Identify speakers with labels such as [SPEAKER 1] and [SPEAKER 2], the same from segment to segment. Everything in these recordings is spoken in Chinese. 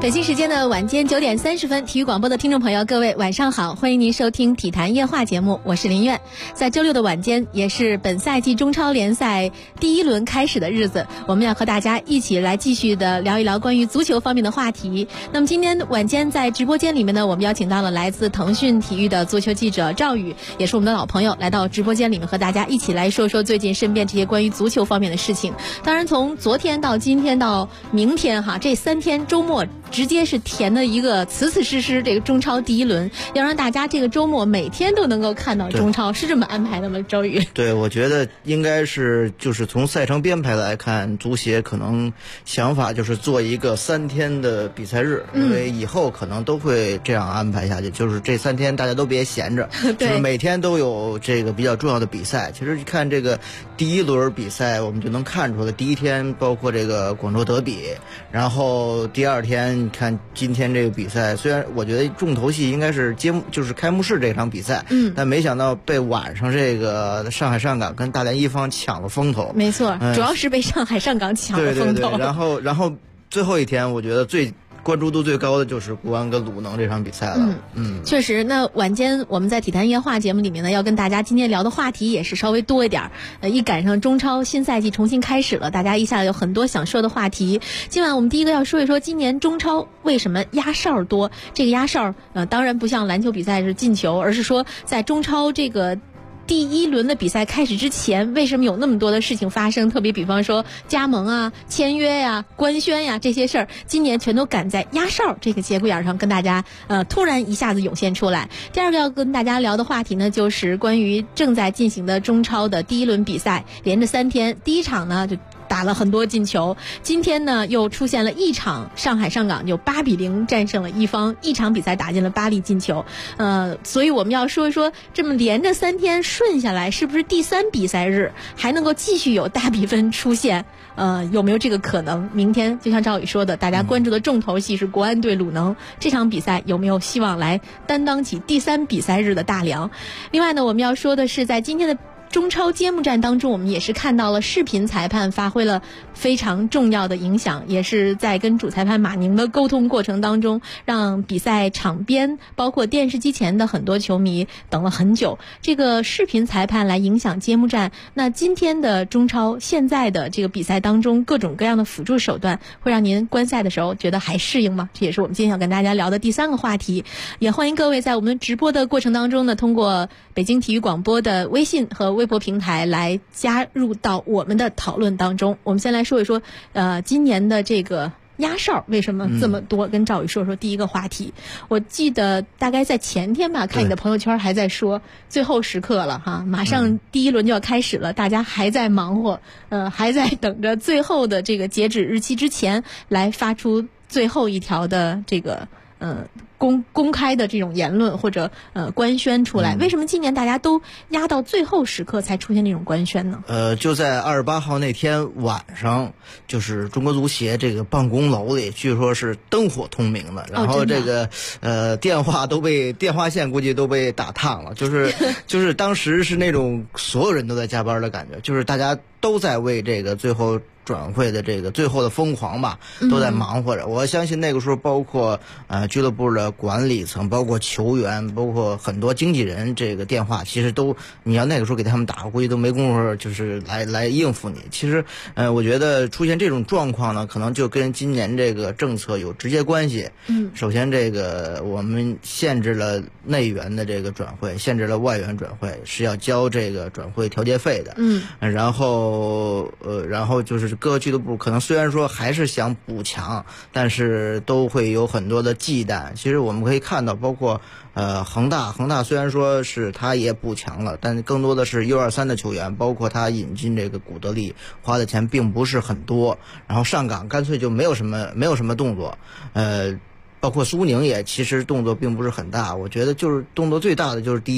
[SPEAKER 1] 北京时间的晚间9点30分，体育广播的听众朋友，各位晚上好，欢迎您收听体坛夜话节目，我是林苑。在周六的晚间，也是本赛季中超联赛第一轮开始的日子，我们要和大家一起来继续的聊一聊关于足球方面的话题。那么今天晚间在直播间里面呢，我们邀请到了来自腾讯体育的足球记者赵宇，也是我们的老朋友，来到直播间里面和大家一起来说说最近身边这些关于足球方面的事情。当然从昨天到今天到明天哈，这3天周末直接是填的一个死死实实这个中超第一轮，要让大家这个周末每天都能够看到中超，是这么安排的吗？周宇？
[SPEAKER 2] 对，我觉得应该是就是从赛程编排来看，足协可能想法就是做一个3天的比赛日，因为以后可能都会这样安排下去，就是这3天大家都别闲着，就是每天都有这个比较重要的比赛。其实看这个第一轮比赛，我们就能看出来，第一天包括这个广州德比，然后第二天你看今天这个比赛，虽然我觉得重头戏应该是就是开幕式这场比赛，但没想到被晚上这个上海上港跟大连一方抢了风头。
[SPEAKER 1] 没错，主要是被上海上港抢了风头。
[SPEAKER 2] 对，然后最后一天，我觉得最关注度最高的就是国安跟鲁能这场比赛了。
[SPEAKER 1] 确实。那晚间我们在体坛夜话节目里面呢，要跟大家今天聊的话题也是稍微多一点。一赶上中超新赛季重新开始了，大家一下有很多想说的话题。今晚我们第一个要说一说今年中超为什么压哨多。这个压哨当然不像篮球比赛是进球，而是说在中超这个第一轮的比赛开始之前，为什么有那么多的事情发生？特别比方说加盟啊、签约呀、官宣呀这些事儿，今年全都赶在压哨这个节骨眼上跟大家突然一下子涌现出来。第二个要跟大家聊的话题呢，就是关于正在进行的中超的第一轮比赛，连着3天，第一场呢就打了很多进球，今天呢又出现了一场上海上港就8-0战胜了一方，一场比赛打进了8粒进球。所以我们要说一说这么连着3天顺下来，是不是第3比赛日还能够继续有大比分出现？有没有这个可能？明天就像赵宇说的，大家关注的重头戏是国安对鲁能，这场比赛有没有希望来担当起第3比赛日的大梁？另外呢，我们要说的是在今天的中超揭幕战当中，我们也是看到了视频裁判发挥了非常重要的影响，也是在跟主裁判马宁的沟通过程当中，让比赛场边包括电视机前的很多球迷等了很久。这个视频裁判来影响揭幕战，那今天的中超现在的这个比赛当中各种各样的辅助手段，会让您观赛的时候觉得还适应吗？这也是我们今天要跟大家聊的第3个话题。也欢迎各位在我们直播的过程当中呢，通过北京体育广播的微信和微博平台来加入到我们的讨论当中。我们先来说一说今年的这个压哨为什么这么多，跟赵宇说说第一个话题。我记得大概在前天吧，看你的朋友圈还在说最后时刻了哈，马上第一轮就要开始了，大家还在忙活，还在等着最后的这个截止日期之前来发出最后一条的这个公开的这种言论或者官宣出来。为什么今年大家都压到最后时刻才出现这种官宣呢？
[SPEAKER 2] 就在28号那天晚上，就是中国足协这个办公楼里，据说是灯火通明的，然后这个电话线估计都被打烫了，就是当时是那种所有人都在加班的感觉，就是大家都在为这个最后转会的这个最后的疯狂吧，都在忙活着。我相信那个时候包括俱乐部的管理层，包括球员，包括很多经纪人，这个电话其实都你要那个时候给他们打，估计都没工夫就是来应付你。其实我觉得出现这种状况呢，可能就跟今年这个政策有直接关系。首先这个我们限制了内援的这个转会，限制了外援转会，是要交这个转会调节费的。然后就是各个俱乐部可能虽然说还是想补强，但是都会有很多的忌惮。其实我们可以看到，包括恒大虽然说是他也补强了，但更多的是 U23 的球员，包括他引进这个古德利花的钱并不是很多，然后上港干脆就没有什么动作，包括苏宁也其实动作并不是很大。我觉得就是动作最大的就是第一，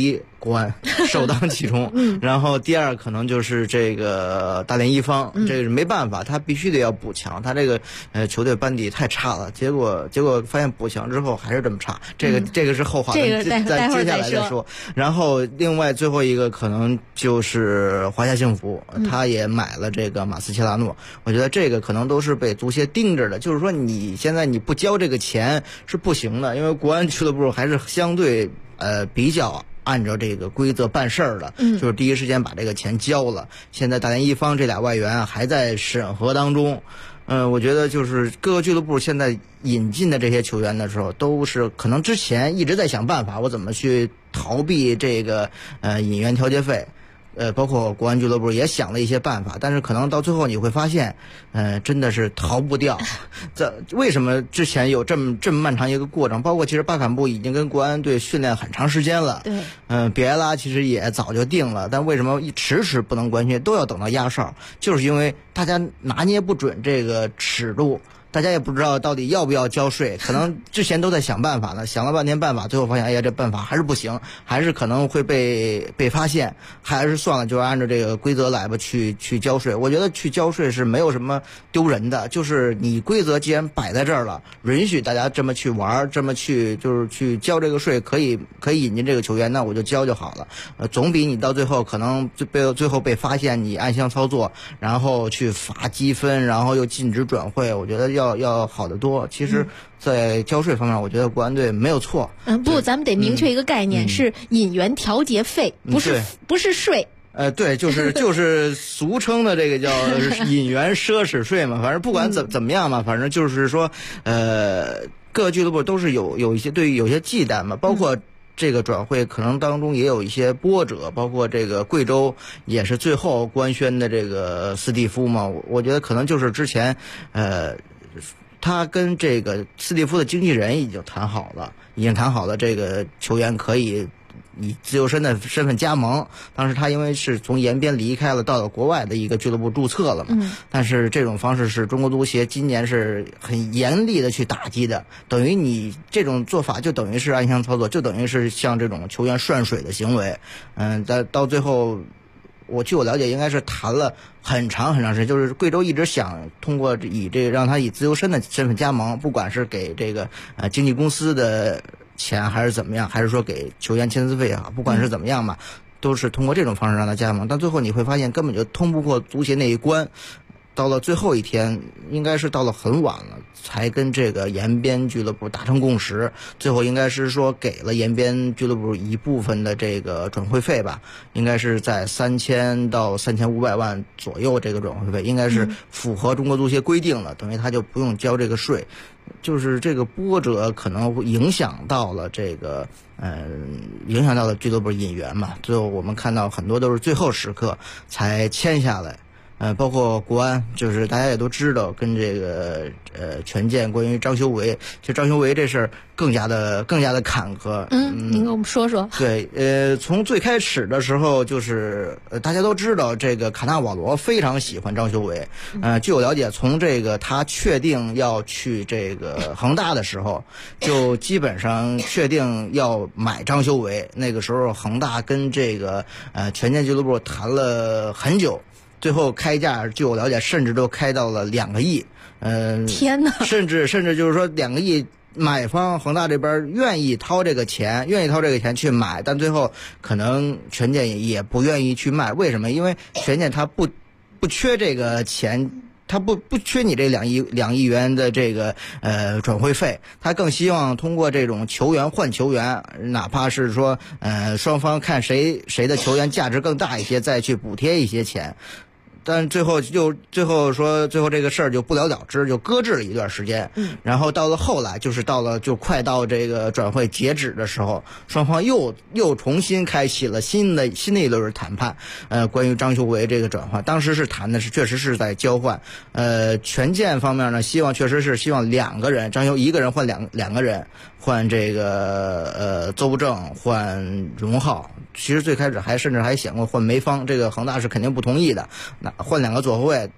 [SPEAKER 2] 国安首当其冲。然后第二可能就是这个大连一方，这个是没办法，他必须得要补强，他这个球队班底太差了，结果发现补强之后还是这么差，这个是后话，
[SPEAKER 1] 这个待会儿
[SPEAKER 2] 接下来再说。然后另外最后一个可能就是华夏幸福，他也买了这个马斯切拉诺，我觉得这个可能都是被足协盯着的，就是说你现在你不交这个钱是不行的，因为国安俱乐部还是相对比较按照这个规则办事儿的，就是第一时间把这个钱交了。现在大连一方这俩外援还在审核当中。我觉得就是各个俱乐部现在引进的这些球员的时候，都是可能之前一直在想办法，我怎么去逃避这个引援调节费。包括国安俱乐部也想了一些办法，但是可能到最后你会发现，真的是逃不掉。为什么之前有这么漫长一个过程？包括其实巴坎布已经跟国安队训练很长时间了，对，比埃拉其实也早就定了，但为什么迟迟不能官宣，都要等到压哨？就是因为大家拿捏不准这个尺度。大家也不知道到底要不要交税，可能之前都在想办法呢，想了半天办法，最后发现，哎呀，这办法还是不行，还是可能会被发现，还是算了，就按照这个规则来吧，去交税。我觉得去交税是没有什么丢人的，就是你规则既然摆在这儿了，允许大家这么去玩，这么去就是去交这个税，可以引进这个球员，那我就交就好了。总比你到最后可能最后被发现你暗箱操作，然后去罚积分，然后又禁止转会，我觉得要好得多。其实在交税方面，我觉得国安队没有错。
[SPEAKER 1] 不，咱们得明确一个概念，是引援调节费，不是税。
[SPEAKER 2] 对，就是俗称的这个叫引援奢侈税嘛。反正不管怎么样嘛，反正就是说，各个俱乐部都是有一些对于有些忌惮嘛，包括。这个转会可能当中也有一些波折，包括这个贵州也是最后官宣的这个斯蒂夫嘛，我觉得可能就是之前他跟这个斯蒂夫的经纪人已经谈好了，这个球员可以以自由身的身份加盟。当时他因为是从延边离开了，到了国外的一个俱乐部注册了嘛，但是这种方式是中国足协今年是很严厉的去打击的，等于你这种做法就等于是暗箱操作，就等于是像这种球员涮水的行为。到最后据我了解应该是谈了很长时间，就是贵州一直想通过让他以自由身的身份加盟，不管是给这个经纪公司的钱还是怎么样，还是说给球员签字费啊，不管是怎么样嘛，都是通过这种方式让他加盟，但最后你会发现根本就通不过足协那一关。到了最后一天，应该是到了很晚了，才跟这个延边俱乐部达成共识。最后应该是说给了延边俱乐部一部分的这个转会费吧，应该是在3000到3500万左右，这个转会费应该是符合中国足协规定了，等于他就不用交这个税。就是这个波折可能会影响到了这个影响到了俱乐部引援嘛。最后我们看到很多都是最后时刻才签下来。包括国安，就是大家也都知道，跟这个权健关于张修为，其实张修为这事儿更加的坎坷。
[SPEAKER 1] 您给我们说说。
[SPEAKER 2] 对，从最开始的时候，就是大家都知道这个卡纳瓦罗非常喜欢张修为。据我了解，从这个他确定要去这个恒大的时候，就基本上确定要买张修为。那个时候恒大跟这个权健俱乐部谈了很久。最后开价，据我了解，甚至都开到了2个亿。
[SPEAKER 1] 天哪！
[SPEAKER 2] 甚至就是说2个亿，买方恒大这边愿意掏这个钱去买，但最后可能权健也不愿意去卖。为什么？因为权健他不缺这个钱。他不缺你这2亿元的这个转会费，他更希望通过这种球员换球员，哪怕是说双方看谁的球员价值更大一些，再去补贴一些钱。但最后这个事儿就不了了之，就搁置了一段时间。然后到了后来，就快到这个转会截止的时候，双方又重新开启了新的一轮谈判。关于张修为这个转换，当时是谈的是确实是在交换。权健方面呢，确实是希望2个人，张修一个人换两个人，换这个邹正换荣浩。其实最开始甚至还想过换梅芳，这个恒大是肯定不同意的。那换2个左后卫，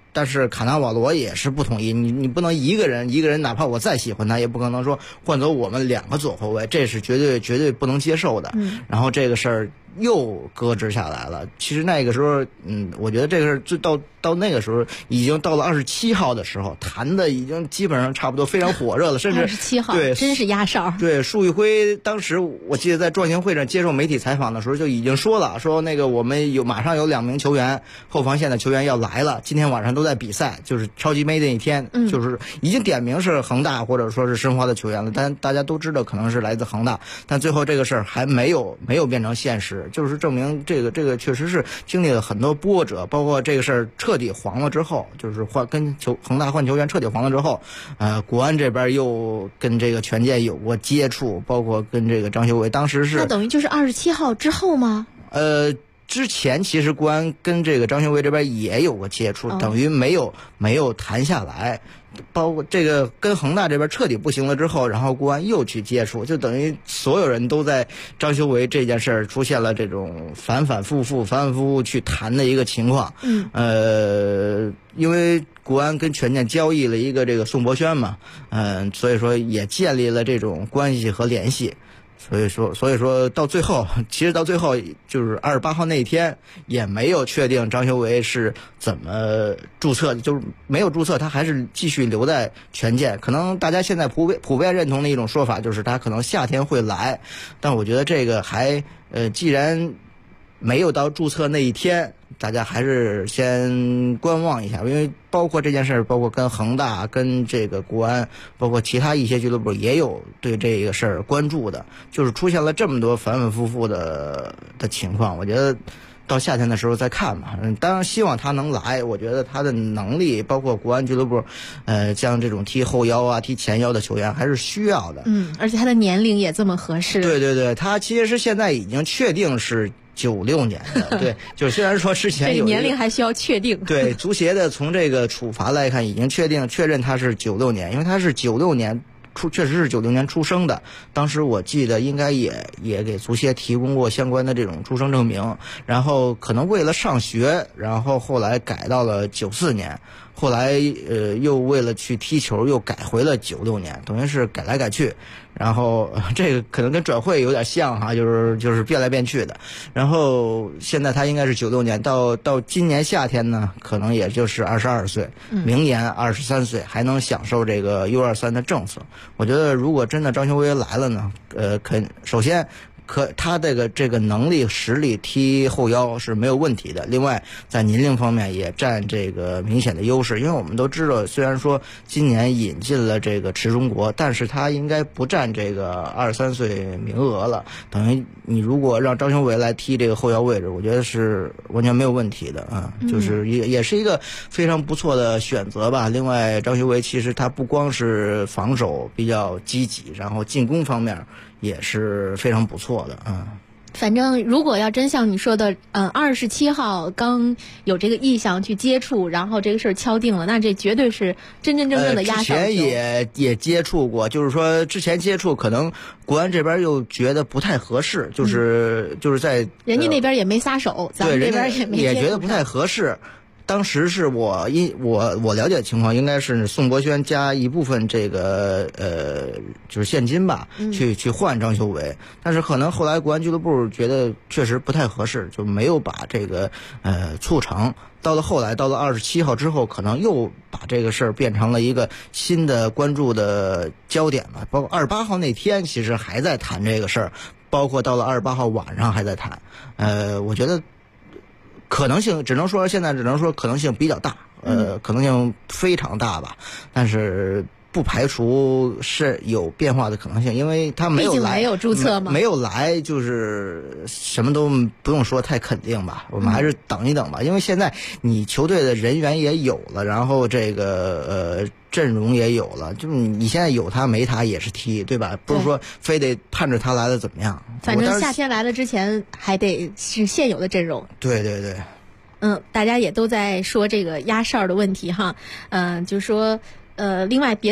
[SPEAKER 2] 但是卡纳瓦罗也是不同意，你不能一个人，哪怕我再喜欢他，也不可能说换走我们2个左后卫，这是绝对不能接受的。然后这个事儿又搁置下来了。其实那个时候，我觉得这个事儿到那个时候已经到了27号的时候，谈的已经基本上差不多非常火热了，甚至
[SPEAKER 1] 27号
[SPEAKER 2] 对
[SPEAKER 1] 真是压哨。
[SPEAKER 2] 对，束昱辉当时我记得在壮行会上接受媒体采访的时候就已经说了，说那个我们马上有2名球员，后防线的球员要来了，今天晚上都在比赛，就是超级杯那一天，就是已经点名是恒大或者说是申花的球员了，但大家都知道可能是来自恒大，但最后这个事儿还没有变成现实，就是证明这个确实是经历了很多波折，包括这个事儿彻底黄了之后，就是跟恒大换球员彻底黄了之后，国安这边又跟这个权健有过接触，包括跟这个张修为，当时是
[SPEAKER 1] 那等于就是27号之后吗？
[SPEAKER 2] 之前其实国安跟这个张修为这边也有过接触，等于没有谈下来。包括这个跟恒大这边彻底不行了之后，然后国安又去接触，就等于所有人都在张修为这件事儿出现了这种反反复复去谈的一个情况。因为国安跟权健交易了一个这个宋博轩嘛，所以说也建立了这种关系和联系。所以说到最后，其实到最后就是28号那一天也没有确定张修为是怎么注册的，就是没有注册，他还是继续留在权健。可能大家现在普遍认同的一种说法就是他可能夏天会来，但我觉得这个既然没有到注册那一天，大家还是先观望一下，因为包括这件事，包括跟恒大、跟这个国安，包括其他一些俱乐部也有对这个事儿关注的，就是出现了这么多反反复复的情况，我觉得到夏天的时候再看吧。当然希望他能来，我觉得他的能力，包括国安俱乐部，像这种踢后腰啊、踢前腰的球员还是需要的。
[SPEAKER 1] 而且他的年龄也这么合适。
[SPEAKER 2] 对，他其实现在已经确定是96年的，对，就是虽然说之前有
[SPEAKER 1] 年龄还需要确定。
[SPEAKER 2] 对，足协的从这个处罚来看，已经确认他是96年，因为他是96年。确实是96年出生的，当时我记得应该也给足协提供过相关的这种出生证明，然后可能为了上学，然后后来改到了94年，后来又为了去踢球又改回了96年，等于是改来改去，然后这个可能跟转会有点像哈，就是变来变去的。然后现在他应该是96年，到今年夏天呢，可能也就是22岁，明年23岁还能享受这个 U23的政策。我觉得如果真的张修为来了呢，首先他这个能力实力踢后腰是没有问题的，另外在年龄方面也占这个明显的优势，因为我们都知道，虽然说今年引进了这个池中国，但是他应该不占这个23岁名额了，等于你如果让张修为来踢这个后腰位置，我觉得是完全没有问题的啊，就是也是一个非常不错的选择吧。另外张修为其实他不光是防守比较积极，然后进攻方面也是非常不错的啊。
[SPEAKER 1] 反正如果要真像你说的，27号刚有这个意向去接触，然后这个事儿敲定了，那这绝对是真正的压哨球。
[SPEAKER 2] 之前也接触过，就是说之前接触，可能国安这边又觉得不太合适，就是在
[SPEAKER 1] 人家那边也没撒手，咱们这边
[SPEAKER 2] 也觉得不太合适。当时是我了解的情况，应该是宋博轩加一部分这个就是现金吧，去换张修为，但是可能后来国安俱乐部觉得确实不太合适，就没有把这个促成。到了后来，到了27号之后，可能又把这个事儿变成了一个新的关注的焦点吧。包括28号那天，其实还在谈这个事儿，包括到了28号晚上还在谈。我觉得。可能性现在只能说可能性比较大，可能性非常大吧，但是不排除是有变化的可能性，因为他没有来，
[SPEAKER 1] 没有注册嘛，
[SPEAKER 2] 没有来就是什么都不用说太肯定吧，我们还是等一等吧，因为现在你球队的人员也有了，然后这个阵容也有了，就是你现在有他没他也是踢，对吧？不是说非得盼着他来了怎么样。
[SPEAKER 1] 反正夏天来了之前还得是现有的阵容。
[SPEAKER 2] 对。
[SPEAKER 1] 大家也都在说这个压哨的问题哈，就是说另外别的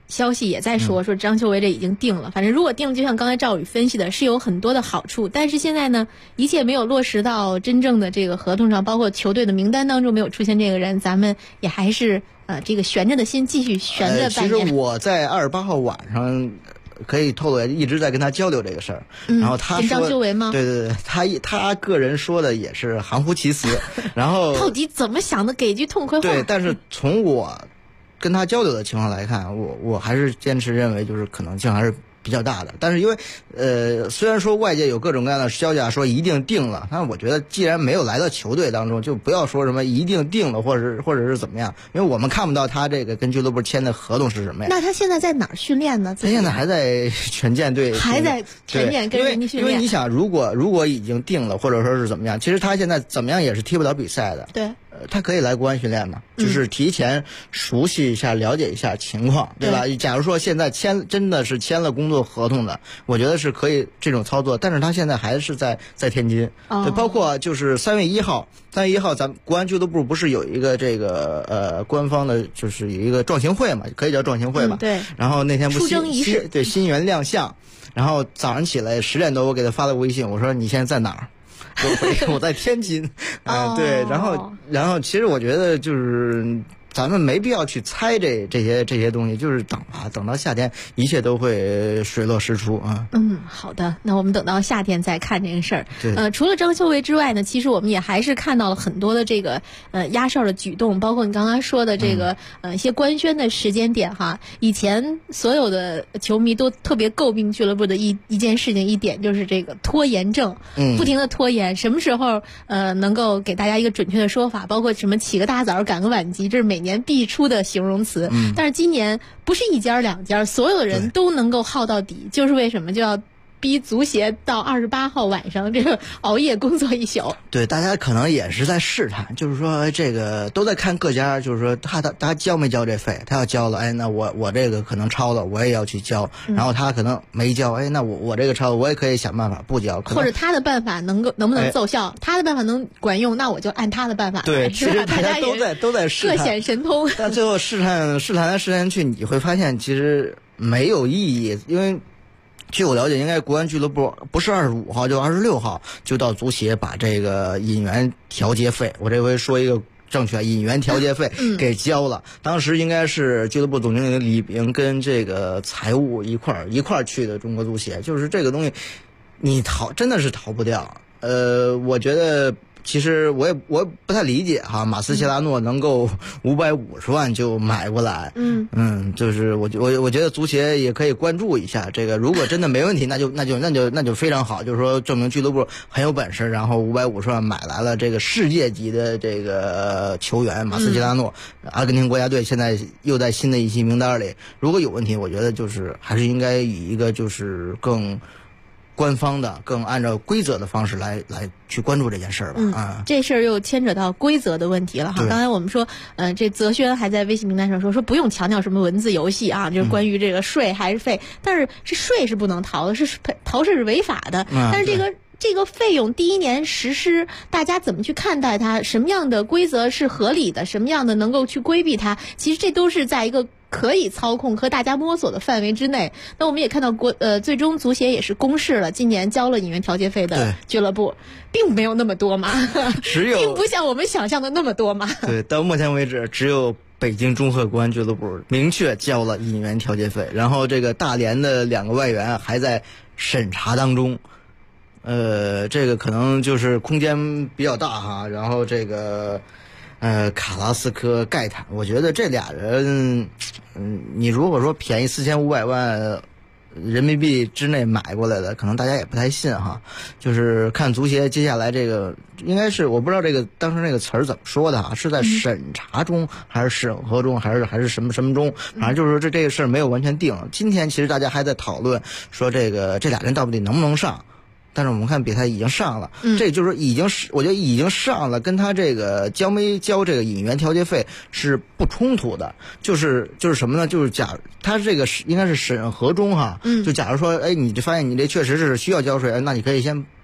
[SPEAKER 1] 消息也在说张秀维这已经定了，反正如果定了，就像刚才赵宇分析的，是有很多的好处。但是现在呢，一切没有落实到真正的这个合同上，包括球队的名单当中没有出现这个人，咱们也还是这个悬着的心继续悬着半年。
[SPEAKER 2] 其实我在28号晚上可以透露，一直在跟他交流这个事儿，然后他说
[SPEAKER 1] 张秀维吗？
[SPEAKER 2] 对对对，他个人说的也是含糊其辞，然后
[SPEAKER 1] 到底怎么想的？给句痛快话。
[SPEAKER 2] 对，但是从我跟他交流的情况来看，我还是坚持认为就是可能性还是比较大的。但是因为虽然说外界有各种各样的消息说一定定了，但是我觉得既然没有来到球队当中，就不要说什么一定定了或者是怎么样，因为我们看不到他这个跟俱乐部签的合同是什么呀。
[SPEAKER 1] 那他现在在哪儿训练呢？
[SPEAKER 2] 他现在还在权健队，
[SPEAKER 1] 还在权健跟人家训练。
[SPEAKER 2] 因为你想，如果已经定了或者说是怎么样，其实他现在怎么样也是踢不了比赛的。
[SPEAKER 1] 对。
[SPEAKER 2] 他可以来国安训练嘛，就是提前熟悉一下、了解一下情况，对吧？假如说现在真的是签了工作合同的，我觉得是可以这种操作。但是他现在还是在天津，对，包括就是3月1号，咱们国安俱乐部不是有一个这个官方的，就是有一个壮行会嘛，可以叫壮行会吧？
[SPEAKER 1] 对。
[SPEAKER 2] 然后那天不
[SPEAKER 1] 出征仪式，
[SPEAKER 2] 对，新员亮相，然后早上起来10点多，我给他发了微信，我说你现在在哪儿？我在天津，对，然后其实我觉得就是咱们没必要去猜这些东西，就是等到夏天，一切都会水落石出啊。
[SPEAKER 1] 好的，那我们等到夏天再看这个事儿。
[SPEAKER 2] 对，
[SPEAKER 1] 除了张秀维之外呢，其实我们也还是看到了很多的这个压哨的举动，包括你刚刚说的这个一些官宣的时间点哈。以前所有的球迷都特别诟病俱乐部的一件事情，一点就是这个拖延症，不停的拖延，什么时候能够给大家一个准确的说法，包括什么起个大早赶个晚集，这是每年必出的形容词。但是今年不是一家两家，所有的人都能够耗到底，就是为什么就要逼足协到28号晚上这个熬夜工作一宿。
[SPEAKER 2] 对，大家可能也是在试探，就是说这个都在看各家，就是说他交没交这费，他要交了，那我这个可能超了，我也要去交，然后他可能没交，那我这个超了，我也可以想办法不交，
[SPEAKER 1] 或者他的办法能不能奏效，他的办法能管用，那我就按他的办法。
[SPEAKER 2] 对，其实大家都在试探，
[SPEAKER 1] 各显神通。
[SPEAKER 2] 但最后试探来试探去，你会发现其实没有意义，因为据我了解，应该国安俱乐部不是25号就26号就到足协把这个引援调节费，我这回说一个正确，引援调节费给交了。当时应该是俱乐部总经理李bình跟这个财务一块儿去的中国足协，就是这个东西你真的是逃不掉。我觉得其实我不太理解哈，马斯切拉诺能够550万就买过来，就是我觉得足协也可以关注一下这个，如果真的没问题，那就非常好，就是说证明俱乐部很有本事，然后550万买来了这个世界级的这个球员马斯切拉诺，阿根廷国家队现在又在新的一期名单里，如果有问题，我觉得就是还是应该以一个就是更官方的、更按照规则的方式来去关注这件事儿吧。
[SPEAKER 1] 这事儿又牵扯到规则的问题了哈。刚才我们说，这泽轩还在微信名单上说不用强调什么文字游戏啊，就是关于这个税还是费，但是税是不能逃的，逃税是违法的。但是这个费用第一年实施，大家怎么去看待它？什么样的规则是合理的？什么样的能够去规避它？其实这都是在一个可以操控和大家摸索的范围之内。那我们也看到最终足协也是公示了，今年交了引援调节费的俱乐部并没有那么多嘛，并不像我们想象的那么多嘛。
[SPEAKER 2] 对，到目前为止只有北京中赫国安俱乐部明确交了引援调节费，然后这个大连的2个外援还在审查当中。这个可能就是空间比较大哈，然后这个卡拉斯科、盖坦，我觉得这俩人，你如果说便宜4500万人民币之内买过来的，可能大家也不太信哈。就是看足协接下来这个，应该是我不知道这个当时那个词儿怎么说的哈，是在审查中还是审核中，还是什么中？反正就是说这个事儿没有完全定。今天其实大家还在讨论说这俩人到底能不能上。但是我们看比赛已经上了，这就是我觉得已经上了，跟他这个交没交这个引援调节费是不冲突的。就是什么呢？就是他这个应该是审核中哈，就假如说，你就发现你这确实是需要交税，那你可以先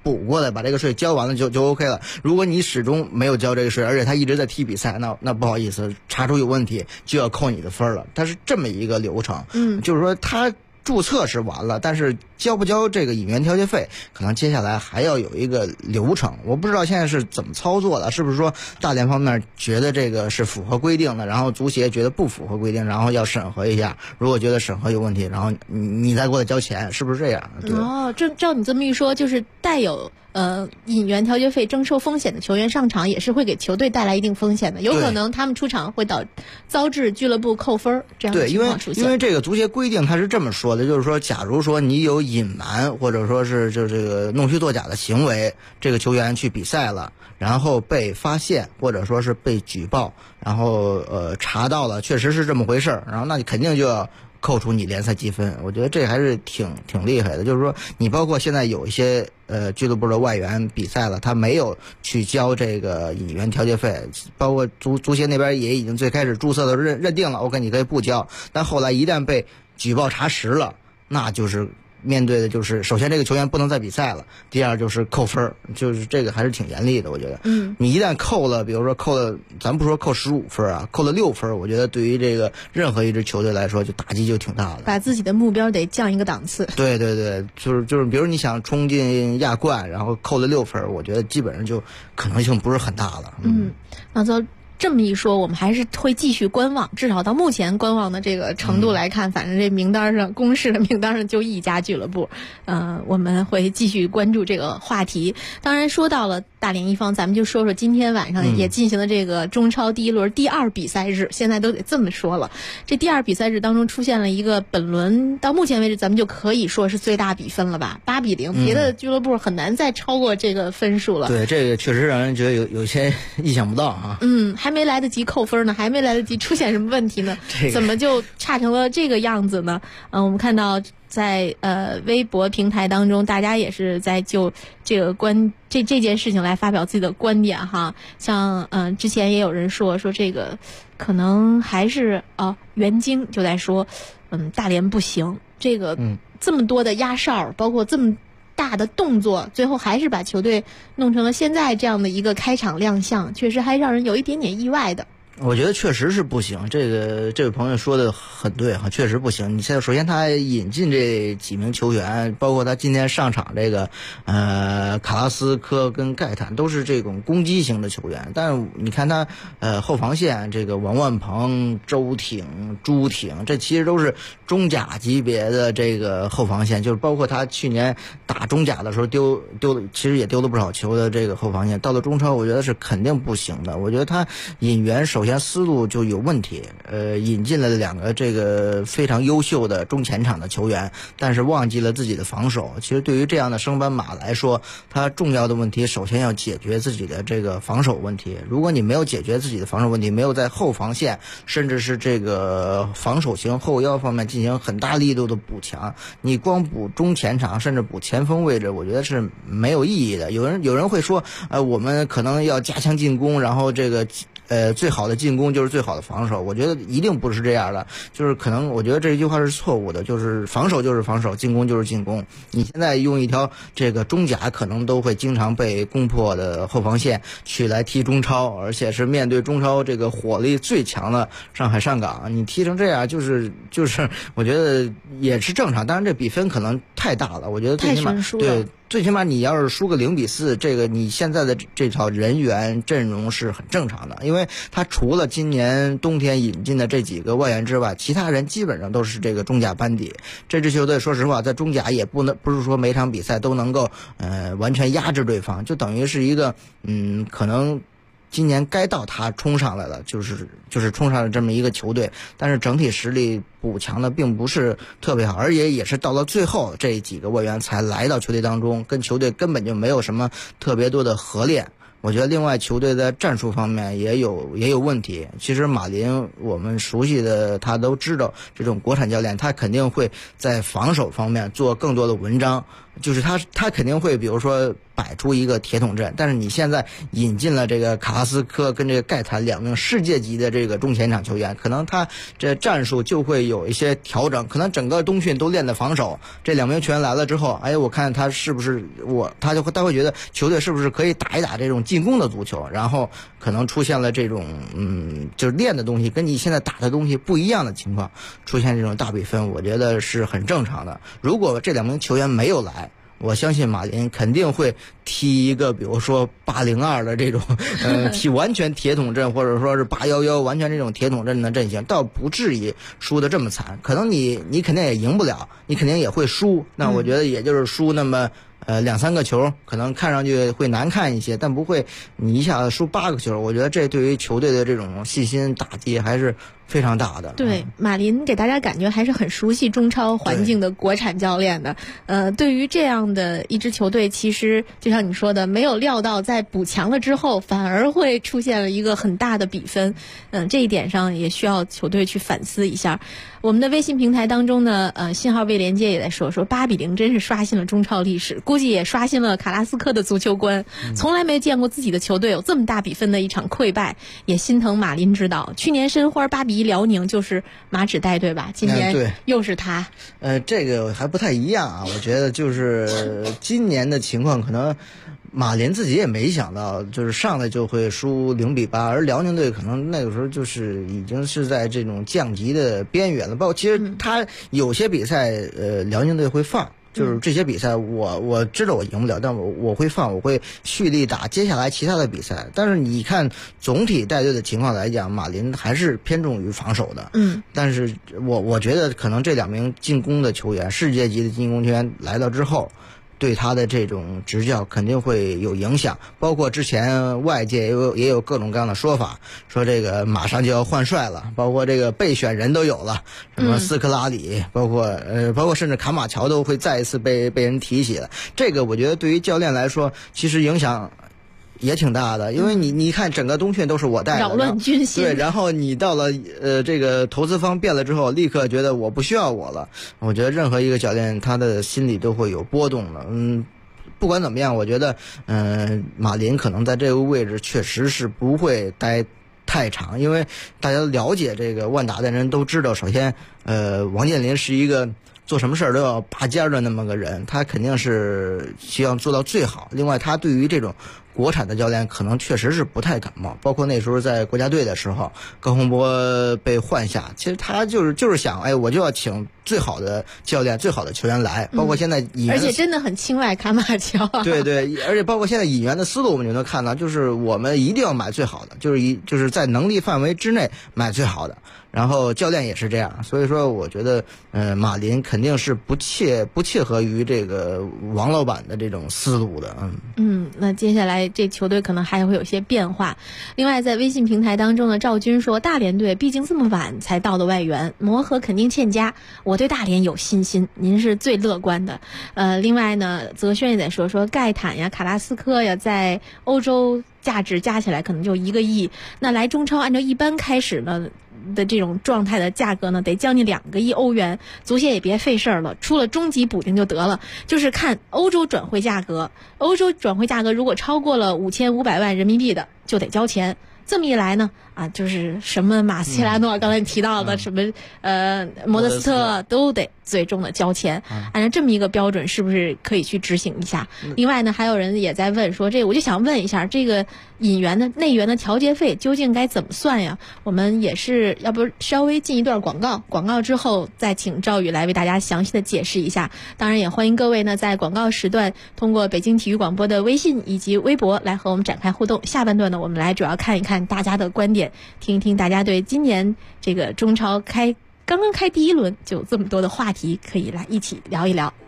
[SPEAKER 2] 补过来，把这个税交完了就 OK 了。如果你始终没有交这个税，而且他一直在踢比赛，那不好意思，查出有问题就要扣你的分了。它是这么一个流程，就是说他注册是完了，但是交不交这个引援调节费，可能接下来还要有一个流程。我不知道现在是怎么操作的，是不是说大联方面觉得这个是符合规定的，然后足协觉得不符合规定，然后要审核一下，如果觉得审核有问题，然后你再给我交钱，是不是这样？对
[SPEAKER 1] 哦，照你这么一说，就是带有引援调节费征收风险的球员上场，也是会给球队带来一定风险的，有可能他们出场会遭致俱乐部扣分这样的情况出现。
[SPEAKER 2] 因为这个足协规定他是这么说的，就是说，假如说你有隐瞒或者说是就这个弄虚作假的行为，这个球员去比赛了，然后被发现或者说是被举报，然后查到了确实是这么回事，然后那你肯定就要扣除你联赛积分。我觉得这还是挺厉害的，就是说你包括现在有一些俱乐部的外援比赛了，他没有去交这个引援调节费，包括足协那边也已经最开始注册的认定了 OK 你可以不交，但后来一旦被举报查实了，那就是面对的就是首先这个球员不能再比赛了，第二就是扣分，就是这个还是挺严厉的。我觉得你一旦扣了，比如说扣了，咱不说扣15分啊，扣了6分，我觉得对于这个任何一支球队来说就打击就挺大的，
[SPEAKER 1] 把自己的目标得降一个档次。
[SPEAKER 2] 对，就是比如你想冲进亚冠，然后扣了6分，我觉得基本上就可能性不是很大了。
[SPEAKER 1] 那这么一说，我们还是会继续观望，至少到目前观望的这个程度来看，反正这名单上公示的名单上就一家俱乐部，我们会继续关注这个话题。当然说到了大连一方，咱们就说说今天晚上也进行了这个中超第一轮第2比赛日，现在都得这么说了。这第2比赛日当中出现了一个本轮到目前为止咱们就可以说是最大比分了吧，8比0，别的俱乐部很难再超过这个分数了。
[SPEAKER 2] 对，这个确实让人觉得有些意想不到啊。
[SPEAKER 1] 还没来得及扣分呢，还没来得及出现什么问题呢，怎么就差成了这个样子呢？我们看到在微博平台当中，大家也是在就这个这件事情来发表自己的观点哈。像之前也有人说这个可能还是袁京就在说大连不行，这个这么多的压哨，包括这么大的动作，最后还是把球队弄成了现在这样的一个开场亮相，确实还让人有一点点意外的。
[SPEAKER 2] 我觉得确实是不行，这位朋友说的很对哈，确实不行。你现在首先他引进这几名球员，包括他今天上场这个卡拉斯科跟盖坦都是这种攻击型的球员，但是你看他后防线这个王万鹏、周挺、朱挺，这其实都是中甲级别的这个后防线，就是包括他去年打中甲的时候丢其实也丢了不少球的这个后防线，到了中超我觉得是肯定不行的。我觉得他引援首先思路就有问题，引进了2个这个非常优秀的中前场的球员，但是忘记了自己的防守。其实对于这样的升班马来说，他重要的问题首先要解决自己的这个防守问题。如果你没有解决自己的防守问题，没有在后防线甚至是这个防守型后腰方面进行很大力度的补强，你光补中前场甚至补前锋位置，我觉得是没有意义的。有人会说我们可能要加强进攻，然后这个最好的进攻就是最好的防守，我觉得一定不是这样的，就是可能我觉得这句话是错误的，就是防守就是防守，进攻就是进攻。你现在用一条这个中甲可能都会经常被攻破的后防线去来踢中超，而且是面对中超这个火力最强的上海上港，你踢成这样就是我觉得也是正常，当然这比分可能太大了，我觉得最起码对。最起码你要是输个0比4，这个你现在的这套人员阵容是很正常的，因为他除了今年冬天引进的这几个外援之外，其他人基本上都是这个中甲班底。这支球队说实话在中甲也不是说每场比赛都能够完全压制对方，就等于是一个可能今年该到他冲上来了，就是冲上了这么一个球队，但是整体实力补强的并不是特别好，而且也是到了最后这几个外援才来到球队当中，跟球队根本就没有什么特别多的合练。我觉得另外球队在战术方面也有问题。其实马林我们熟悉的他都知道，这种国产教练他肯定会在防守方面做更多的文章，就是他肯定会比如说摆出一个铁桶阵。但是你现在引进了这个卡拉斯科跟这个盖坦两名世界级的这个中前场球员，可能他这战术就会有一些调整，可能整个冬训都练的防守，这两名球员来了之后，哎，我看他是不是他会觉得球队是不是可以打一打这种进攻的足球，然后可能出现了这种就是练的东西跟你现在打的东西不一样的情况，出现这种大比分，我觉得是很正常的。如果这两名球员没有来，我相信马林肯定会踢一个比如说802的这种踢完全铁桶阵，或者说是811完全这种铁桶阵的阵型，倒不至于输得这么惨。可能你肯定也赢不了，你肯定也会输，那我觉得也就是输那么2-3个球，可能看上去会难看一些，但不会你一下子输8个球。我觉得这对于球队的这种信心打击还是非常大的。
[SPEAKER 1] 对，马林给大家感觉还是很熟悉中超环境的国产教练的。对于这样的一支球队，其实就像你说的，没有料到在补强了之后，反而会出现了一个很大的比分。这一点上也需要球队去反思一下。我们的微信平台当中呢，信号未连接也在说8-0真是刷新了中超历史，估计也刷新了卡拉斯科的足球观。从来没见过自己的球队有这么大比分的一场溃败，也心疼马林指导。去年申花8-1辽宁就是马指带队吧，今年又是他。
[SPEAKER 2] 这个还不太一样啊，我觉得就是今年的情况可能马林自己也没想到，就是上来就会输0-8，而辽宁队可能那个时候就是已经是在这种降级的边缘了。包括其实他有些比赛，辽宁队会放，就是这些比赛我知道我赢不了，但我会放，我会蓄力打接下来其他的比赛。但是你看总体带队的情况来讲，马林还是偏重于防守的。但是我觉得可能这两名进攻的球员，世界级的进攻球员来到之后，对他的这种执教肯定会有影响。包括之前外界也有各种各样的说法，说这个马上就要换帅了，包括这个备选人都有了，什么斯科拉里，包括甚至卡马乔都会再一次被人提起了。这个我觉得对于教练来说，其实影响也挺大的，因为你看整个冬训都是我带的，
[SPEAKER 1] 扰乱军心。
[SPEAKER 2] 对，然后你到了这个投资方变了之后，立刻觉得我不需要我了。我觉得任何一个教练他的心里都会有波动的。不管怎么样，我觉得马林可能在这个位置确实是不会待太长，因为大家了解这个万达的人都知道，首先王健林是一个做什么事儿都要拔尖的那么个人，他肯定是需要做到最好。另外他对于这种国产的教练可能确实是不太感冒，包括那时候在国家队的时候，高洪波被换下，其实他就是想，我就要请最好的教练、最好的球员来，包括现在引援，
[SPEAKER 1] 而且真的很青睐卡马乔。
[SPEAKER 2] 对，而且包括现在引援的思路，我们就能看到，就是我们一定要买最好的，就是在能力范围之内买最好的。然后教练也是这样，所以说我觉得，马林肯定是不切合于这个王老板的这种思路的。
[SPEAKER 1] 那接下来这球队可能还会有些变化。另外，在微信平台当中呢，赵军说，大连队毕竟这么晚才到的外援，磨合肯定欠佳，我对大连有信心，您是最乐观的。另外呢，泽轩也在说盖坦呀、卡拉斯科呀，在欧洲价值加起来可能就1个亿，那来中超按照一般开始呢的这种状态的价格呢，得将近2个亿欧元。足协也别费事儿了，出了终极补丁就得了，就是看欧洲转会价格。欧洲转会价格如果超过了5500万人民币的，就得交钱。这么一来呢，就是什么马斯切拉诺刚才提到的什么莫德斯特都得最终的交钱。按照这么一个标准，是不是可以去执行一下？另外呢，还有人也在问说，这个我就想问一下，这个引援的内援的调节费究竟该怎么算呀？我们也是要不稍微进一段广告之后再请赵宇来为大家详细的解释一下。当然也欢迎各位呢在广告时段通过北京体育广播的微信以及微博来和我们展开互动。下半段呢，我们来主要看一看大家的观点，听一听大家对今年这个中超刚刚开第1轮就有这么多的话题可以来一起聊一聊。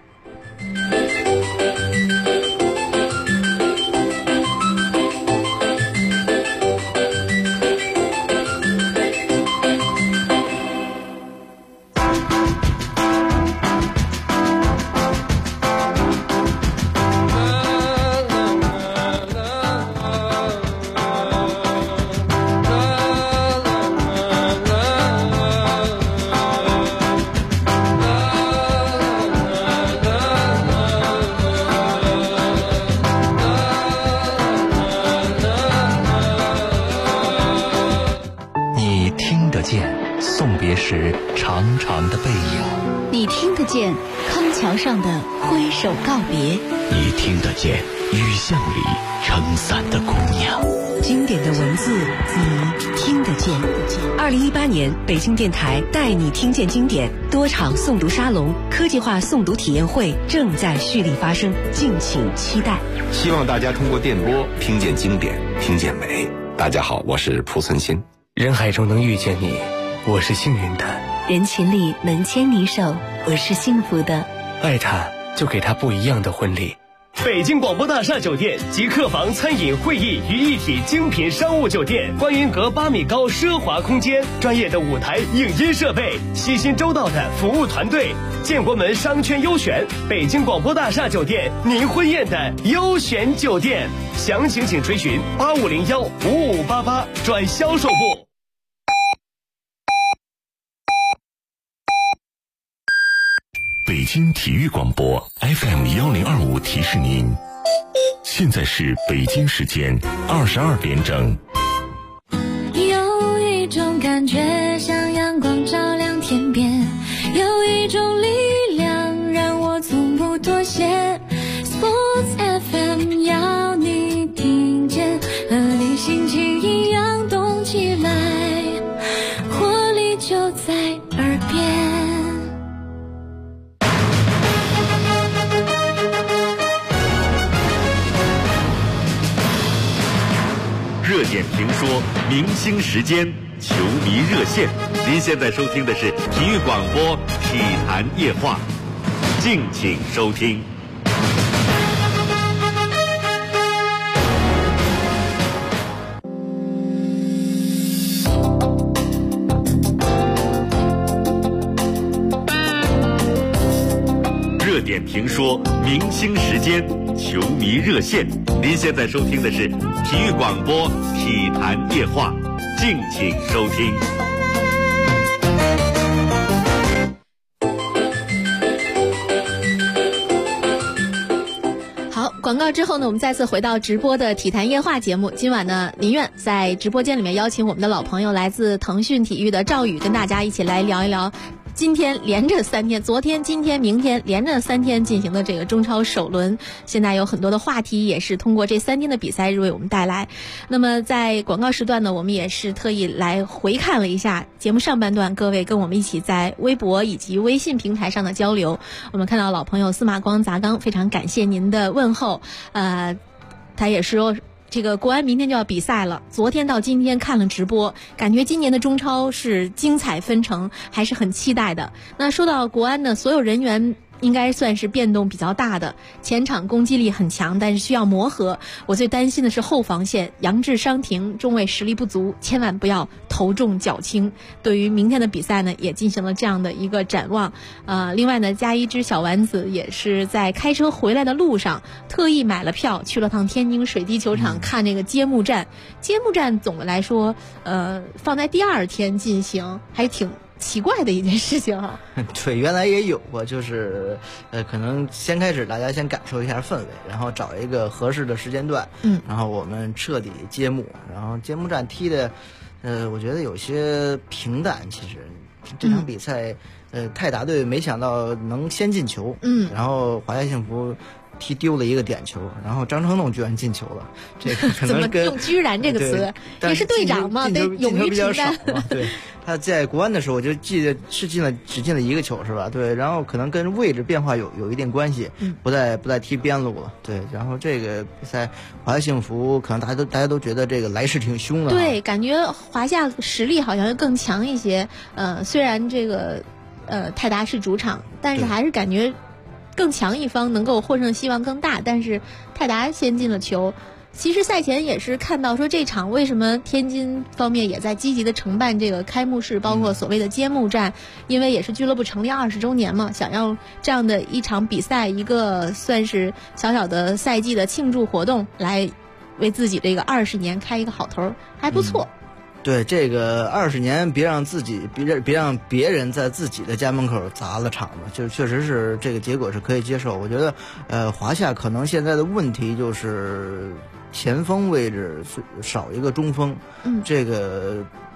[SPEAKER 3] 时长长的背影，
[SPEAKER 4] 你听得见康桥上的挥手告别，
[SPEAKER 3] 你听得见雨巷里撑伞的姑娘。
[SPEAKER 4] 经典的文字你听得见。2018年北京电台带你听见经典多场诵读沙龙、科技化诵读体验会正在蓄力发生，敬请期待。
[SPEAKER 5] 希望大家通过电波听见经典，听见美。大家好，我是蒲存昕。
[SPEAKER 6] 人海中能遇见你，我是幸运的；
[SPEAKER 4] 人群里能牵你手，我是幸福的。
[SPEAKER 6] 爱他，就给他不一样的婚礼。
[SPEAKER 7] 北京广播大厦酒店集客房、餐饮、会议于一体精品商务酒店，观云阁8米高奢华空间，专业的舞台影音设备，细心周到的服务团队，建国门商圈优选，北京广播大厦酒店，您婚宴的优选酒店。详情请垂询8501-5588转销售部。
[SPEAKER 8] 北京体育广播 FM1025提示您，现在是北京时间22点整。
[SPEAKER 9] 有一种感觉像阳光照亮天边，有一种力量让我从不妥协。 Sports FM 要你听见，和你心情一样动起来，活力就在耳边。
[SPEAKER 8] 热点评说，明星时间，球迷热线。您现在收听的是体育广播体坛夜话，敬请收听。热点评说，明星时间，球迷热线。您现在收听的是体育广播体坛夜话，敬请收听。
[SPEAKER 1] 好，广告之后呢，我们再次回到直播的体坛夜话节目。今晚呢，林苑在直播间里面邀请我们的老朋友，来自腾讯体育的赵宇，跟大家一起来聊一聊今天连着3天，昨天、今天、明天连着3天进行的这个中超首轮，现在有很多的话题也是通过这3天的比赛日为我们带来。那么在广告时段呢，我们也是特意来回看了一下节目上半段各位跟我们一起在微博以及微信平台上的交流。我们看到老朋友司马光砸缸，非常感谢您的问候。他也说这个国安明天就要比赛了，昨天到今天看了直播，感觉今年的中超是精彩纷呈，还是很期待的。那说到国安呢，所有人员应该算是变动比较大的，前场攻击力很强，但是需要磨合。我最担心的是后防线，杨志伤停，中卫实力不足，千万不要头重脚轻。对于明天的比赛呢，也进行了这样的一个展望。另外呢，加一只小丸子也是在开车回来的路上，特意买了票去了趟天津水滴球场看这个揭幕战。揭幕战总的来说，放在第2天进行，还挺奇怪的一件事情哈。
[SPEAKER 2] 对，原来也有过，就是可能先开始大家先感受一下氛围，然后找一个合适的时间段，然后我们彻底揭幕。然后揭幕战踢的，我觉得有些平淡。其实这场比赛，泰达队没想到能先进球，然后华夏幸福踢丢了一个点球，然后张成栋居然进球了，这个可能
[SPEAKER 1] 怎么用居然这个词？也是队长嘛，得勇于承担。
[SPEAKER 2] 对，他在国安的时候，我就记得是只进了1个球是吧？对，然后可能跟位置变化有一定关系，不再踢边路了。对，然后这个比赛华夏幸福可能大家都觉得这个来势挺凶的。
[SPEAKER 1] 对，感觉华夏实力好像更强一些。虽然这个泰达是主场，但是还是感觉更强一方能够获胜希望更大，但是泰达先进了球。其实赛前也是看到说这场为什么天津方面也在积极的承办这个开幕式，包括所谓的揭幕战，因为也是俱乐部成立20周年嘛，想要这样的一场比赛，一个算是小小的赛季的庆祝活动，来为自己这个20年开一个好头，还不错。
[SPEAKER 2] 对，这个20年别让别人在自己的家门口砸了场子，就确实是这个结果是可以接受。我觉得华夏可能现在的问题就是前锋位置少一个中锋，这个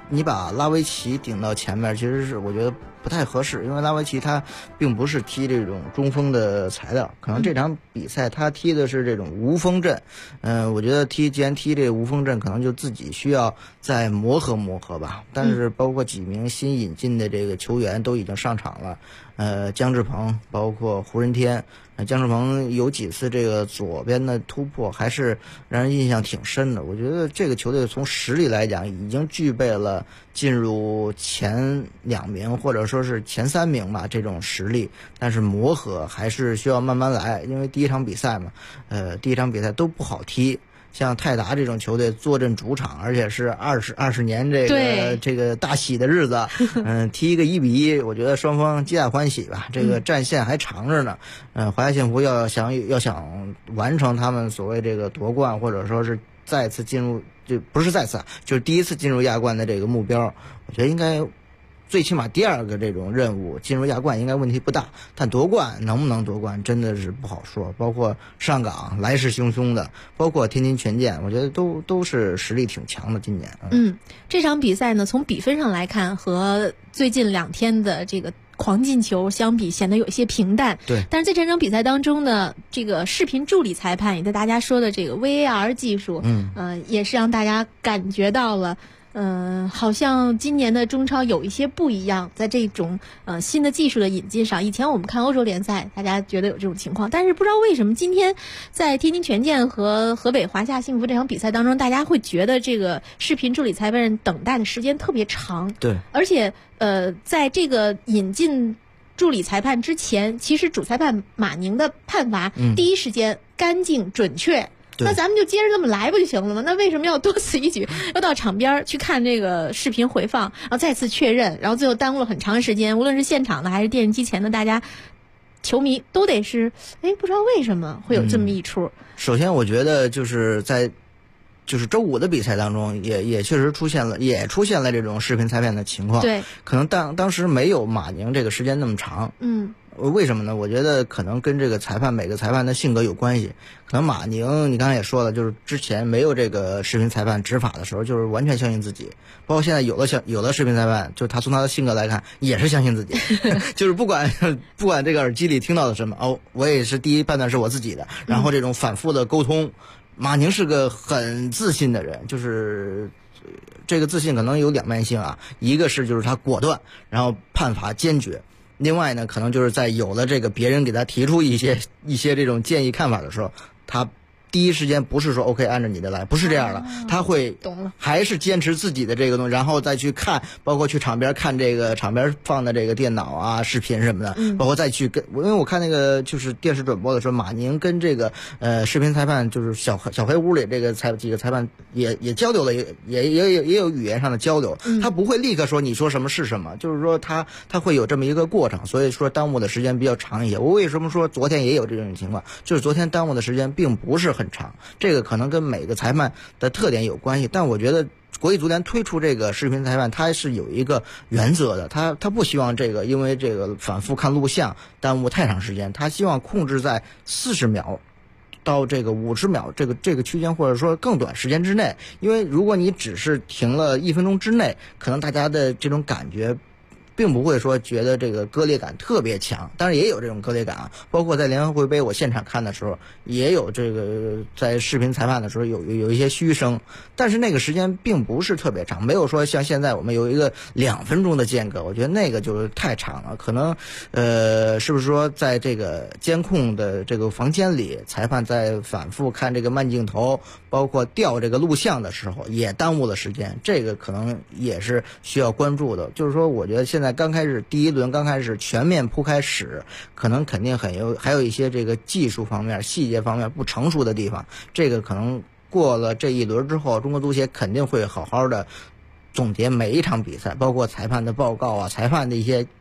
[SPEAKER 2] 你把拉维奇顶到前面，其实是我觉得不太合适，因为拉维奇他并不是踢这种中锋的材料，可能这场比赛他踢的是这种无锋阵。我觉得既然踢这个无锋阵，可能就自己需要再磨合吧。但是包括几名新引进的这个球员都已经上场了，姜志鹏，包括胡人天。姜志鹏有几次这个左边的突破还是让人印象挺深的。我觉得这个球队从实力来讲已经具备了进入前2名或者说是前3名吧这种实力，但是磨合还是需要慢慢来，因为第一场比赛嘛，第一场比赛都不好踢。像泰达这种球队坐镇主场，而且是20年这个大喜的日子，踢一个1-1，我觉得双方皆大欢喜吧。这个战线还长着呢，华夏幸福要想完成他们所谓这个夺冠，或者说是再次进入，就不是再次，就是第一次进入亚冠的这个目标，我觉得应该。最起码第2个这种任务进入亚冠应该问题不大，但夺冠能不能夺冠真的是不好说。包括上港来势汹汹的，包括天津权健，我觉得都是实力挺强的今年。
[SPEAKER 1] 这场比赛呢，从比分上来看，和最近2天的这个狂进球相比，显得有一些平淡。
[SPEAKER 2] 对，
[SPEAKER 1] 但是在这场比赛当中呢，这个视频助理裁判，也对大家说的这个 VAR 技术，也是让大家感觉到了。好像今年的中超有一些不一样，在这种新的技术的引进上，以前我们看欧洲联赛，大家觉得有这种情况，但是不知道为什么今天在天津权健和河北华夏幸福这场比赛当中，大家会觉得这个视频助理裁判人等待的时间特别长。
[SPEAKER 2] 对，
[SPEAKER 1] 而且在这个引进助理裁判之前，其实主裁判马宁的判罚第一时间干净准确。那咱们就接着这么来不就行了吗？那为什么要多此一举，要到场边去看这个视频回放，然后再次确认，然后最后耽误了很长时间？无论是现场的还是电视机前的大家球迷，都得是不知道为什么会有这么一出。
[SPEAKER 2] 首先我觉得就是在周5的比赛当中也确实出现了这种视频裁判的情况。
[SPEAKER 1] 对，
[SPEAKER 2] 可能当时没有马宁这个时间那么长。为什么呢？我觉得可能跟这个每个裁判的性格有关系。可能马宁你刚才也说了，就是之前没有这个视频裁判执法的时候，就是完全相信自己。包括现在有的视频裁判，就是他从他的性格来看也是相信自己，就是不管这个耳机里听到的什么，我也是第一判断是我自己的。然后这种反复的沟通，马宁是个很自信的人，就是这个自信可能有2面性啊，一个是就是他果断，然后判罚坚决。另外呢，可能就是在有了这个别人给他提出一些这种建议看法的时候，他第一时间不是说 OK 按照你的来，不是这样的，他会还是坚持自己的这个东西，然后再去看，包括去场边看这个场边放的这个电脑啊、视频什么的，包括再去因为我看那个就是电视转播的时候，马宁跟这个视频裁判就是小黑屋里这个几个裁判也交流了，也有语言上的交流，他不会立刻说你说什么是什么，就是说他会有这么一个过程，所以说耽误的时间比较长一些。我为什么说昨天也有这种情况，就是昨天耽误的时间并不是很长，这个可能跟每个裁判的特点有关系，但我觉得国际足联推出这个视频裁判，它是有一个原则的，他不希望这个因为这个反复看录像耽误太长时间，他希望控制在40秒到这个50秒这个区间，或者说更短时间之内。因为如果你只是停了1分钟之内，可能大家的这种感觉并不会说觉得这个割裂感特别强，当然也有这种割裂感啊。包括在联合会杯我现场看的时候，也有这个在视频裁判的时候有一些嘘声，但是那个时间并不是特别长，没有说像现在我们有一个2分钟的间隔，我觉得那个就是太长了。可能是不是说在这个监控的这个房间里，裁判在反复看这个慢镜头，包括调这个录像的时候，也耽误了时间，这个可能也是需要关注的。就是说我觉得现在第一轮刚开始全面铺开始，可能肯定还有一些这个技术方面、细节方面不成熟的地方，这个可能过了这一轮之后，中国足协肯定会好好的总结每一场比赛，包括裁判的报告啊、裁判的一些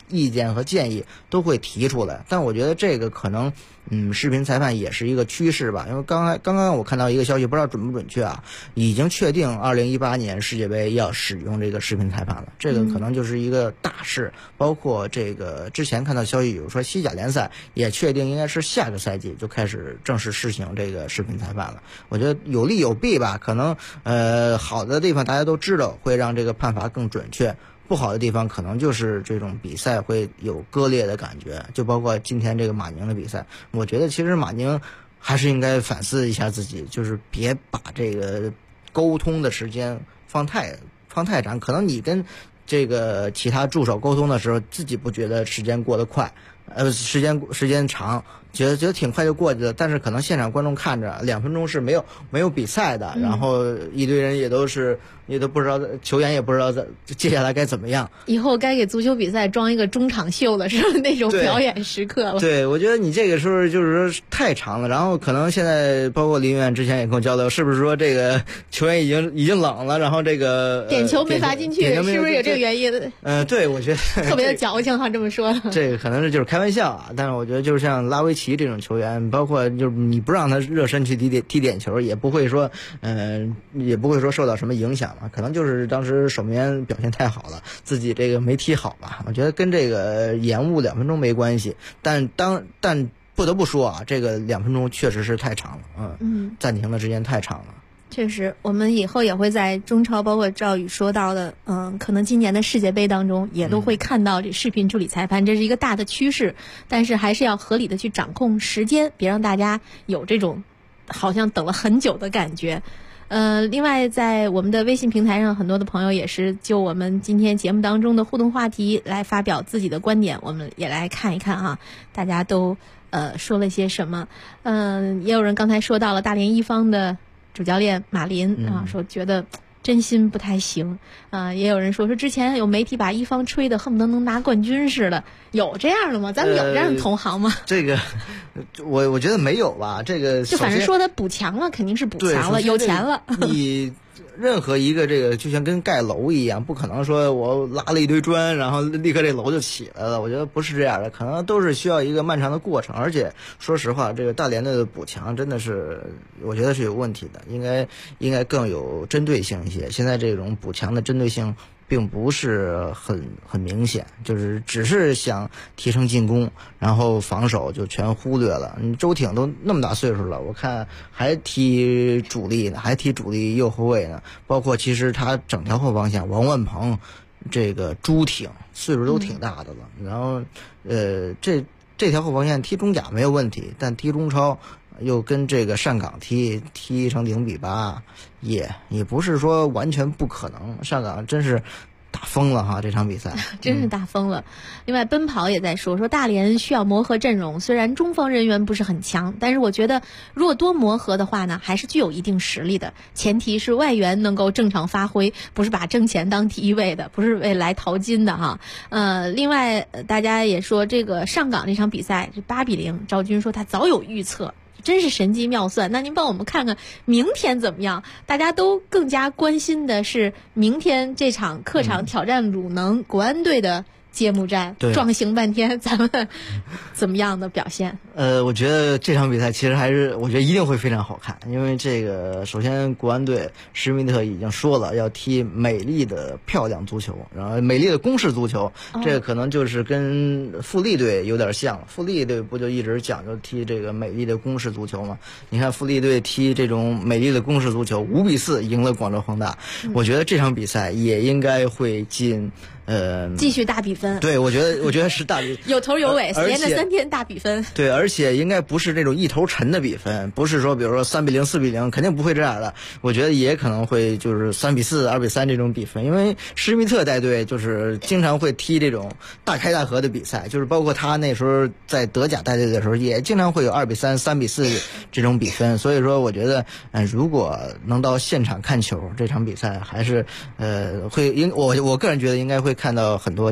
[SPEAKER 2] 意见和建议都会提出来。但我觉得这个可能视频裁判也是一个趋势吧，因为刚刚我看到一个消息，不知道准不准确啊，已经确定2018年世界杯要使用这个视频裁判了，这个可能就是一个大事。包括这个之前看到消息，比如说西甲联赛也确定应该是下个赛季就开始正式试行这个视频裁判了。我觉得有利有弊吧，可能好的地方大家都知道，会让这个判罚更准确。不好的地方可能就是这种比赛会有割裂的感觉，就包括今天这个马宁的比赛，我觉得其实马宁还是应该反思一下自己，就是别把这个沟通的时间放太长。可能你跟这个其他助手沟通的时候，自己不觉得时间过得快，时间长，觉得挺快就过去了，但是可能现场观众看着2分钟是没有比赛的，然后一堆人也都不知道，球员也不知道接下来该怎么样。
[SPEAKER 1] 以后该给足球比赛装一个中场秀了，是吧？那种表演时刻了。
[SPEAKER 2] 对，我觉得你这个时候就是说太长了，然后可能现在包括林院之前也跟我交流，是不是说这个球员已经冷了，然后这个
[SPEAKER 1] 点球没罚进去，是不是有这个原因？
[SPEAKER 2] 对，我觉得
[SPEAKER 1] 特别的矫情哈，这么说。
[SPEAKER 2] 这个可能就是开玩笑啊，但是我觉得就是像拉维奇这种球员，包括就是你不让他热身去踢点球，也不会说受到什么影响嘛，可能就是当时守门员表现太好了，自己这个没踢好吧。我觉得跟这个延误2分钟没关系，但不得不说啊，这个2分钟确实是太长了，暂停的时间太长了。
[SPEAKER 1] 确实，我们以后也会在中超，包括赵宇说到的，可能今年的世界杯当中也都会看到这视频助理裁判，这是一个大的趋势。但是还是要合理的去掌控时间，别让大家有这种好像等了很久的感觉。另外在我们的微信平台上，很多的朋友也是就我们今天节目当中的互动话题来发表自己的观点，我们也来看一看哈，大家都说了些什么。也有人刚才说到了大连一方的主教练马林啊，说觉得真心不太行也有人说之前有媒体把一方吹得恨不得能拿冠军似的，有这样的吗？咱们有这样的同行吗？
[SPEAKER 2] 这个我觉得没有吧，这个
[SPEAKER 1] 就反正说他补强了，肯定是补强了，有钱了。
[SPEAKER 2] 你任何一个这个就像跟盖楼一样，不可能说我拉了一堆砖然后立刻这楼就起来了，我觉得不是这样的，可能都是需要一个漫长的过程。而且说实话，这个大连的补强真的是我觉得是有问题的，应该更有针对性一些。现在这种补强的针对性并不是很明显，就是只是想提升进攻，然后防守就全忽略了。周挺都那么大岁数了，我看还踢主力呢，还踢主力右后卫呢，包括其实他整条后防线，王万鹏、这个朱挺岁数都挺大的了。然后这条后防线踢中甲没有问题，但踢中超又跟这个上港踢成0-8，也不是说完全不可能。上港真是打疯了哈，这场比赛
[SPEAKER 1] 真是打疯了。另外奔跑也在说大连需要磨合阵容，虽然中锋人员不是很强，但是我觉得如果多磨合的话呢，还是具有一定实力的，前提是外援能够正常发挥，不是把挣钱当第一位的，不是为来淘金的哈。另外大家也说这个上港这场比赛这8-0，赵军说他早有预测，真是神机妙算。那您帮我们看看明天怎么样？大家都更加关心的是明天这场客场挑战鲁能国安队的揭幕战，壮行半天，咱们怎么样的表现？
[SPEAKER 2] 我觉得这场比赛其实我觉得一定会非常好看，因为这个首先国安队施密特已经说了要踢美丽的漂亮足球，然后美丽的攻势足球，这个可能就是跟富力队有点像，富力队不就一直讲究踢这个美丽的攻势足球吗？你看富力队踢这种美丽的攻势足球，5-4赢了广州恒大，我觉得这场比赛也应该会进
[SPEAKER 1] 继续大比分。
[SPEAKER 2] 对，我觉得是大比分
[SPEAKER 1] 有头有尾，连着3天大比分。
[SPEAKER 2] 对，而且应该不是那种一头沉的比分，不是说比如说3-0、4-0，肯定不会这样的。我觉得也可能会就是3-4、2-3这种比分，因为施密特带队就是经常会踢这种大开大合的比赛，就是包括他那时候在德甲带队的时候，也经常会有2-3、3-4这种比分。所以说，我觉得如果能到现场看球，这场比赛还是我个人觉得应该会看到很多进球。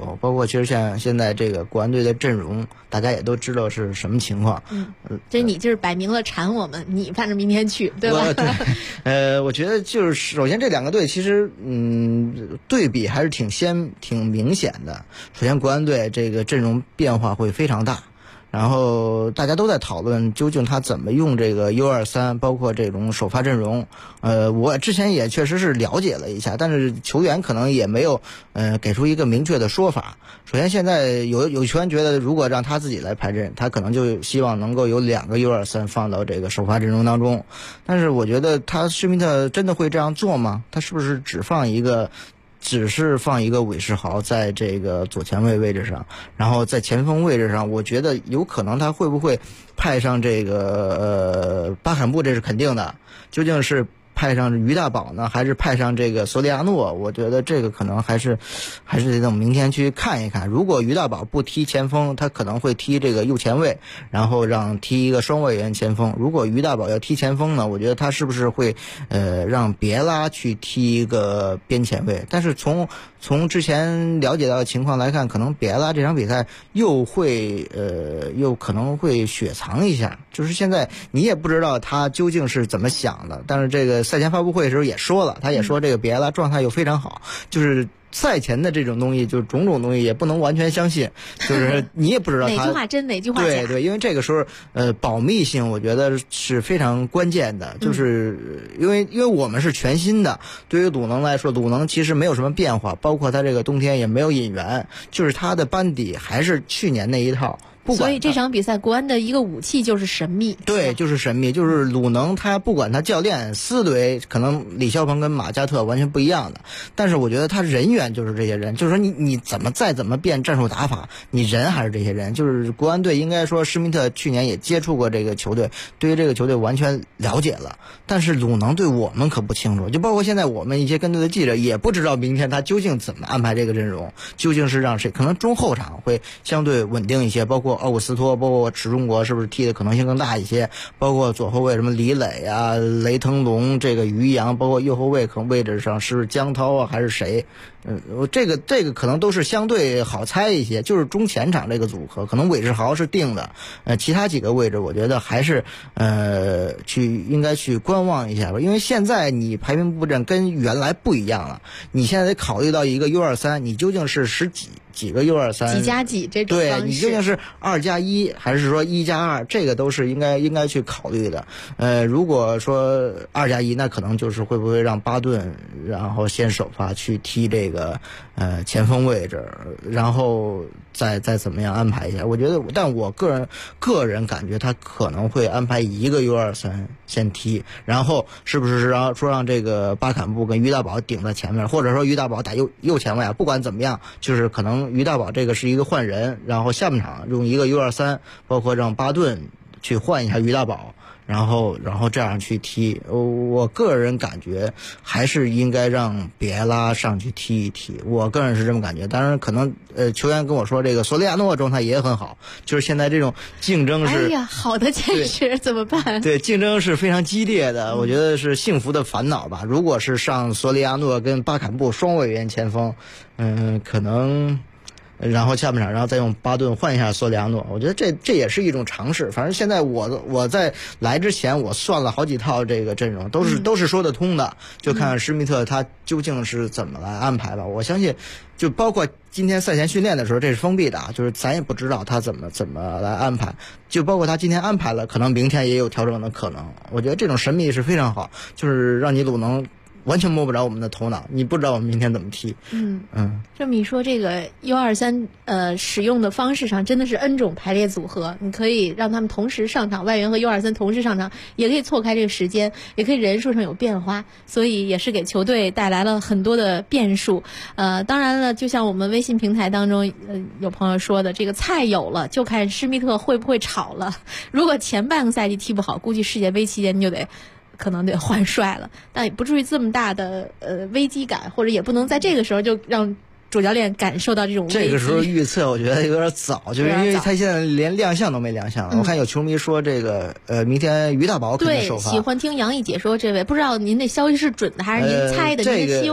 [SPEAKER 2] 候，包括其实像现在这个国安队的阵容，大家也都知道是什么情况。
[SPEAKER 1] 这你就是摆明了馋我们，你反正明天去，对吧？
[SPEAKER 2] 对，我觉得就是首先这两个队其实对比还是挺明显的。首先国安队这个阵容变化会非常大。然后大家都在讨论究竟他怎么用这个 U23， 包括这种首发阵容。我之前也确实是了解了一下，但是球员可能也没有给出一个明确的说法。首先现在有球员觉得，如果让他自己来排阵，他可能就希望能够有2个 U23 放到这个首发阵容当中。但是我觉得施密特真的会这样做吗？他是不是只是放一个韦世豪在这个左前卫位置上，然后在前锋位置上，我觉得有可能他会不会派上这个巴坎布，这是肯定的。究竟是派上于大宝呢，还是派上这个索里亚诺？我觉得这个可能还是得等明天去看一看。如果于大宝不踢前锋，他可能会踢这个右前卫，然后踢一个双外援前锋。如果于大宝要踢前锋呢，我觉得他是不是会让别拉去踢一个边前卫？但是从之前了解到的情况来看，可能别拉这场比赛又可能会雪藏一下，就是现在你也不知道他究竟是怎么想的。但是这个赛前发布会的时候也说了，他也说这个别拉状态又非常好，就是赛前的这种东西，就是种种东西也不能完全相信，就是你也不知道他
[SPEAKER 1] 哪句话真哪句话假。
[SPEAKER 2] 对，因为这个时候保密性我觉得是非常关键的，就是因为我们是全新的，对于鲁能来说，鲁能其实没有什么变化，包括他这个冬天也没有引援，就是他的班底还是去年那一套。
[SPEAKER 1] 所以这场比赛国安的一个武器就是神秘。
[SPEAKER 2] 对，就是神秘，就是鲁能他不管他教练思维可能李霄鹏跟马加特完全不一样的，但是我觉得他人员就是这些人，就是说你怎么变战术打法，你人还是这些人。就是国安队应该说施密特去年也接触过这个球队，对于这个球队完全了解了，但是鲁能对我们可不清楚，就包括现在我们一些跟队的记者也不知道明天他究竟怎么安排这个阵容，究竟是让谁，可能中后场会相对稳定一些，包括奥古斯托，包括池中国是不是踢的可能性更大一些，包括左后卫什么李磊啊、雷腾龙、这个于洋，包括右后卫可能位置上是江涛啊还是谁，这个可能都是相对好猜一些。就是中前场这个组合可能韦世豪是定的，其他几个位置我觉得还是应该去观望一下吧。因为现在你排兵布阵跟原来不一样了，你现在得考虑到一个 U23， 你究竟是几个 U23
[SPEAKER 1] 几加几这种方式，
[SPEAKER 2] 对，你究竟是2+1还是说1+2，这个都是应该去考虑的。如果说2+1，那可能就是会不会让巴顿然后先首发去踢这个前锋位置，然后再怎么样安排一下。我觉得，但我个人感觉他可能会安排一个 U23 先踢，然后是不是让这个巴坎布跟于大宝顶在前面，或者说于大宝打右前卫啊？不管怎么样，就是可能于大宝这个是一个换人，然后下半场用一个 U23， 包括让巴顿去换一下于大宝，然后这样去踢。我个人感觉还是应该让别拉上去踢一踢，我个人是这么感觉。当然可能球员跟我说这个索里亚诺状态也很好，就是现在这种竞争是，
[SPEAKER 1] 哎呀，好的坚持怎么办？
[SPEAKER 2] 对，竞争是非常激烈的，我觉得是幸福的烦恼吧。如果是上索里亚诺跟巴坎布双外援前锋，可能。然后下半场，然后再用巴顿换一下索里亚诺，我觉得这也是一种尝试。反正现在我在来之前我算了好几套这个阵容，都是说得通的，就看看施密特他究竟是怎么来安排吧。我相信，就包括今天赛前训练的时候，这是封闭的，就是咱也不知道他怎么来安排。就包括他今天安排了，可能明天也有调整的可能。我觉得这种神秘是非常好，就是让你鲁能完全摸不着我们的头脑，你不知道我们明天怎么踢。
[SPEAKER 1] 这么一说，这个 U23 使用的方式上真的是 N 种排列组合，你可以让他们同时上场，外援和 U23 同时上场，也可以错开这个时间，也可以人数上有变化，所以也是给球队带来了很多的变数。当然了，就像我们微信平台当中有朋友说的，这个菜有了，就看施密特会不会炒了。如果前半个赛季踢不好，估计世界杯期间就可能得换帅了，但也不至于这么大的危机感，或者也不能在这个时候就让主教练感受到这种危机。
[SPEAKER 2] 这个时候预测我觉得有点早，就是因为他现在连亮相都没亮相。我看有球迷说这个明天于大宝肯定首发。
[SPEAKER 1] 对，喜欢听杨毅解说这位，不知道您的消息是准的还是您猜的？您的希望。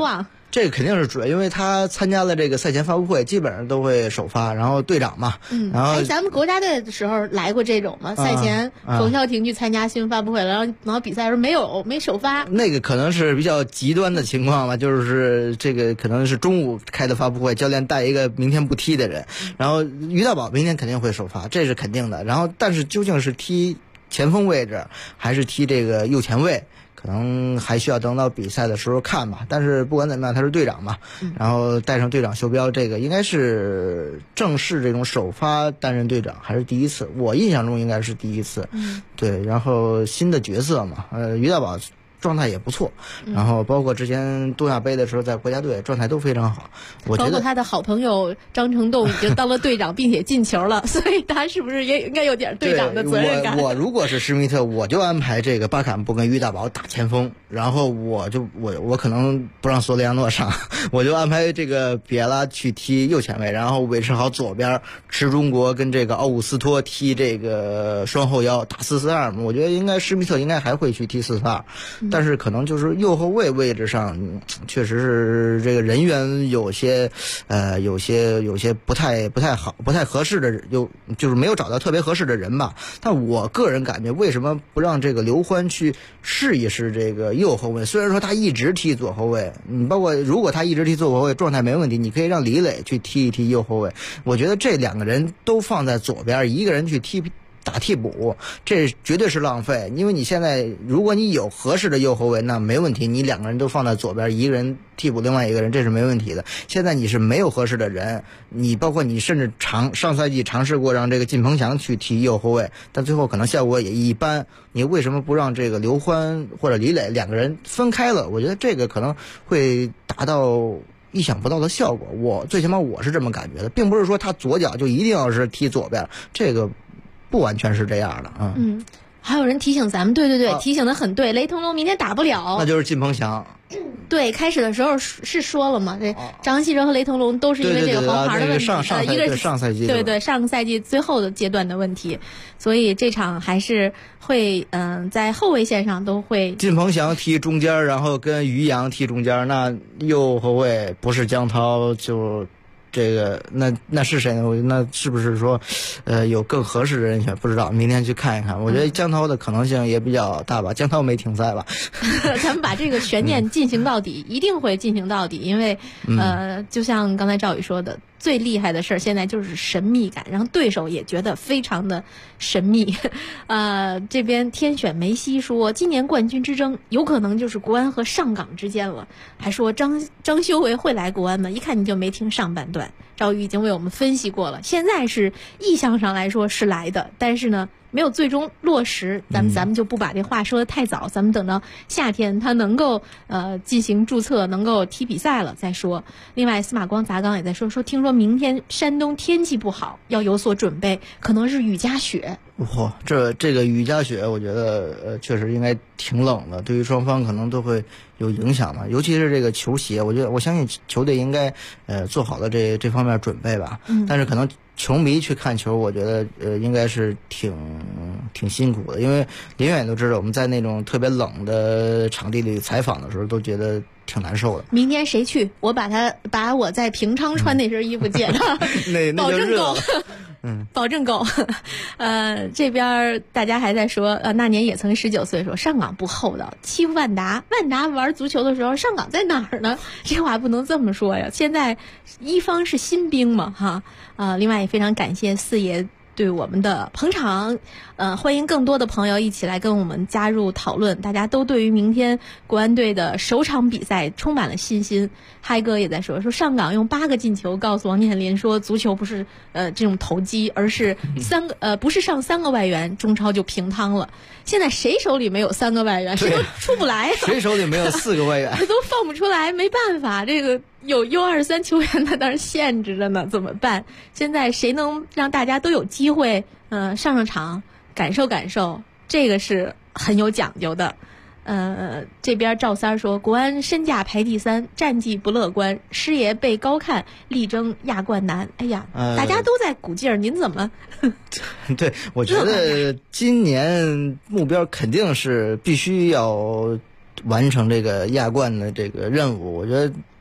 [SPEAKER 2] 这个肯定是准，因为他参加了这个赛前发布会，基本上都会首发，然后队长嘛，然后
[SPEAKER 1] 咱们国家队的时候来过这种吗？赛前冯潇霆去参加新闻发布会，然后比赛的时候没首发。
[SPEAKER 2] 那个可能是比较极端的情况吧，就是这个可能是中午开的发布会，教练带一个明天不踢的人，然后于大宝明天肯定会首发，这是肯定的。然后但是究竟是踢前锋位置还是踢这个右前卫，可能还需要等到比赛的时候看吧。但是不管怎么样，他是队长嘛，然后带上队长袖标，这个应该是正式这种首发担任队长还是第一次，我印象中应该是第一次。对，然后新的角色嘛，于大宝状态也不错，然后包括之前东亚杯的时候在国家队状态都非常好。我觉得
[SPEAKER 1] 包括他的好朋友张成栋已经当了队长并且进球了，所以他是不是也应该有点队长的责任感？
[SPEAKER 2] 我如果是施密特，我就安排这个巴坎布跟于大宝打前锋，然后我可能不让索里亚诺上，我就安排这个比埃拉去踢右前卫，然后维持好左边池中国跟这个奥古斯托踢这个双后腰打4-4-2嘛。我觉得应该施密特应该还会去踢4-4-2。但是可能就是右后卫位置上，确实是这个人员有些不太好、不太合适的，就是没有找到特别合适的人吧。但我个人感觉，为什么不让这个刘欢去试一试这个右后卫？虽然说他一直踢左后卫，你包括如果他一直踢左后卫状态没问题，你可以让李磊去踢一踢右后卫。我觉得这两个人都放在左边，一个人去打替补，这绝对是浪费。因为你现在如果你有合适的右后卫，那没问题，你两个人都放在左边，一个人替补另外一个人，这是没问题的。现在你是没有合适的人，你包括你甚至上赛季尝试过让这个靳鹏翔去踢右后卫，但最后可能效果也一般。你为什么不让这个刘欢或者李磊两个人分开了？我觉得这个可能会达到意想不到的效果。最起码我是这么感觉的，并不是说他左脚就一定要是踢左边，这个不完全是这样的啊。
[SPEAKER 1] 还有人提醒咱们，对，提醒的很对，雷腾龙明天打不了，
[SPEAKER 2] 那就是靳鹏翔。
[SPEAKER 1] 对，开始的时候是说了嘛，这张稀哲和雷腾龙都是因为这个黄牌的问题，一个
[SPEAKER 2] 上赛季
[SPEAKER 1] 对上个赛季最后的阶段的问题，所以这场还是会在后卫线上都会
[SPEAKER 2] 靳鹏翔踢中间，然后跟于洋踢中间，那右后卫不是江涛就。这个那是谁呢？那是不是说，有更合适的人选？不知道，明天去看一看。我觉得江涛的可能性也比较大吧。江涛没停赛吧？
[SPEAKER 1] 咱们把这个悬念进行到底，一定会进行到底，因为就像刚才赵宇说的。最厉害的事儿现在就是神秘感，然后对手也觉得非常的神秘。这边天选梅西说，今年冠军之争有可能就是国安和上港之间了，还说张修为会来国安吗？一看你就没听上半段，赵宇已经为我们分析过了。现在是意向上来说是来的，但是呢没有最终落实，咱们就不把这话说得太早，咱们等到夏天他能够进行注册，能够踢比赛了再说。另外司马光砸缸也在说听说明天山东天气不好，要有所准备，可能是雨夹雪。
[SPEAKER 2] 这个雨夹雪，我觉得确实应该挺冷的，对于双方可能都会有影响嘛。尤其是这个球鞋，我相信球队应该做好了这方面准备吧。但是可能球迷去看球，我觉得应该是挺辛苦的，因为林远都知道，我们在那种特别冷的场地里采访的时候，都觉得挺难受的。
[SPEAKER 1] 明天谁去？我把我在平昌穿那身衣服借了，
[SPEAKER 2] 那就热了。
[SPEAKER 1] 保证够。这边大家还在说，那年也曾19岁说上港不厚道，欺负万达玩足球的时候，上港在哪儿呢？这话不能这么说呀。现在一方是新兵嘛，哈。另外也非常感谢四爷对我们的捧场，欢迎更多的朋友一起来跟我们加入讨论。大家都对于明天国安队的首场比赛充满了信心。嗨哥也在说上港用8个进球告诉王健林说，足球不是这种投机，而是不是上3个外援，中超就平汤了。现在谁手里没有3个外援，谁都出不来。
[SPEAKER 2] 谁手里没有4个外援，
[SPEAKER 1] 都放不出来，没办法，这个有U23球员在那儿限制着呢，怎么办？现在谁能让大家都有机会上场感受感受，这个是很有讲究的。这边赵三说，国安身价排第3，战绩不乐观，师爷被高看，力争亚冠难。哎呀，大家都在鼓劲儿，您怎么？
[SPEAKER 2] 对，我觉得今年目标肯定是必须要完成这个亚冠的这个任务。我觉得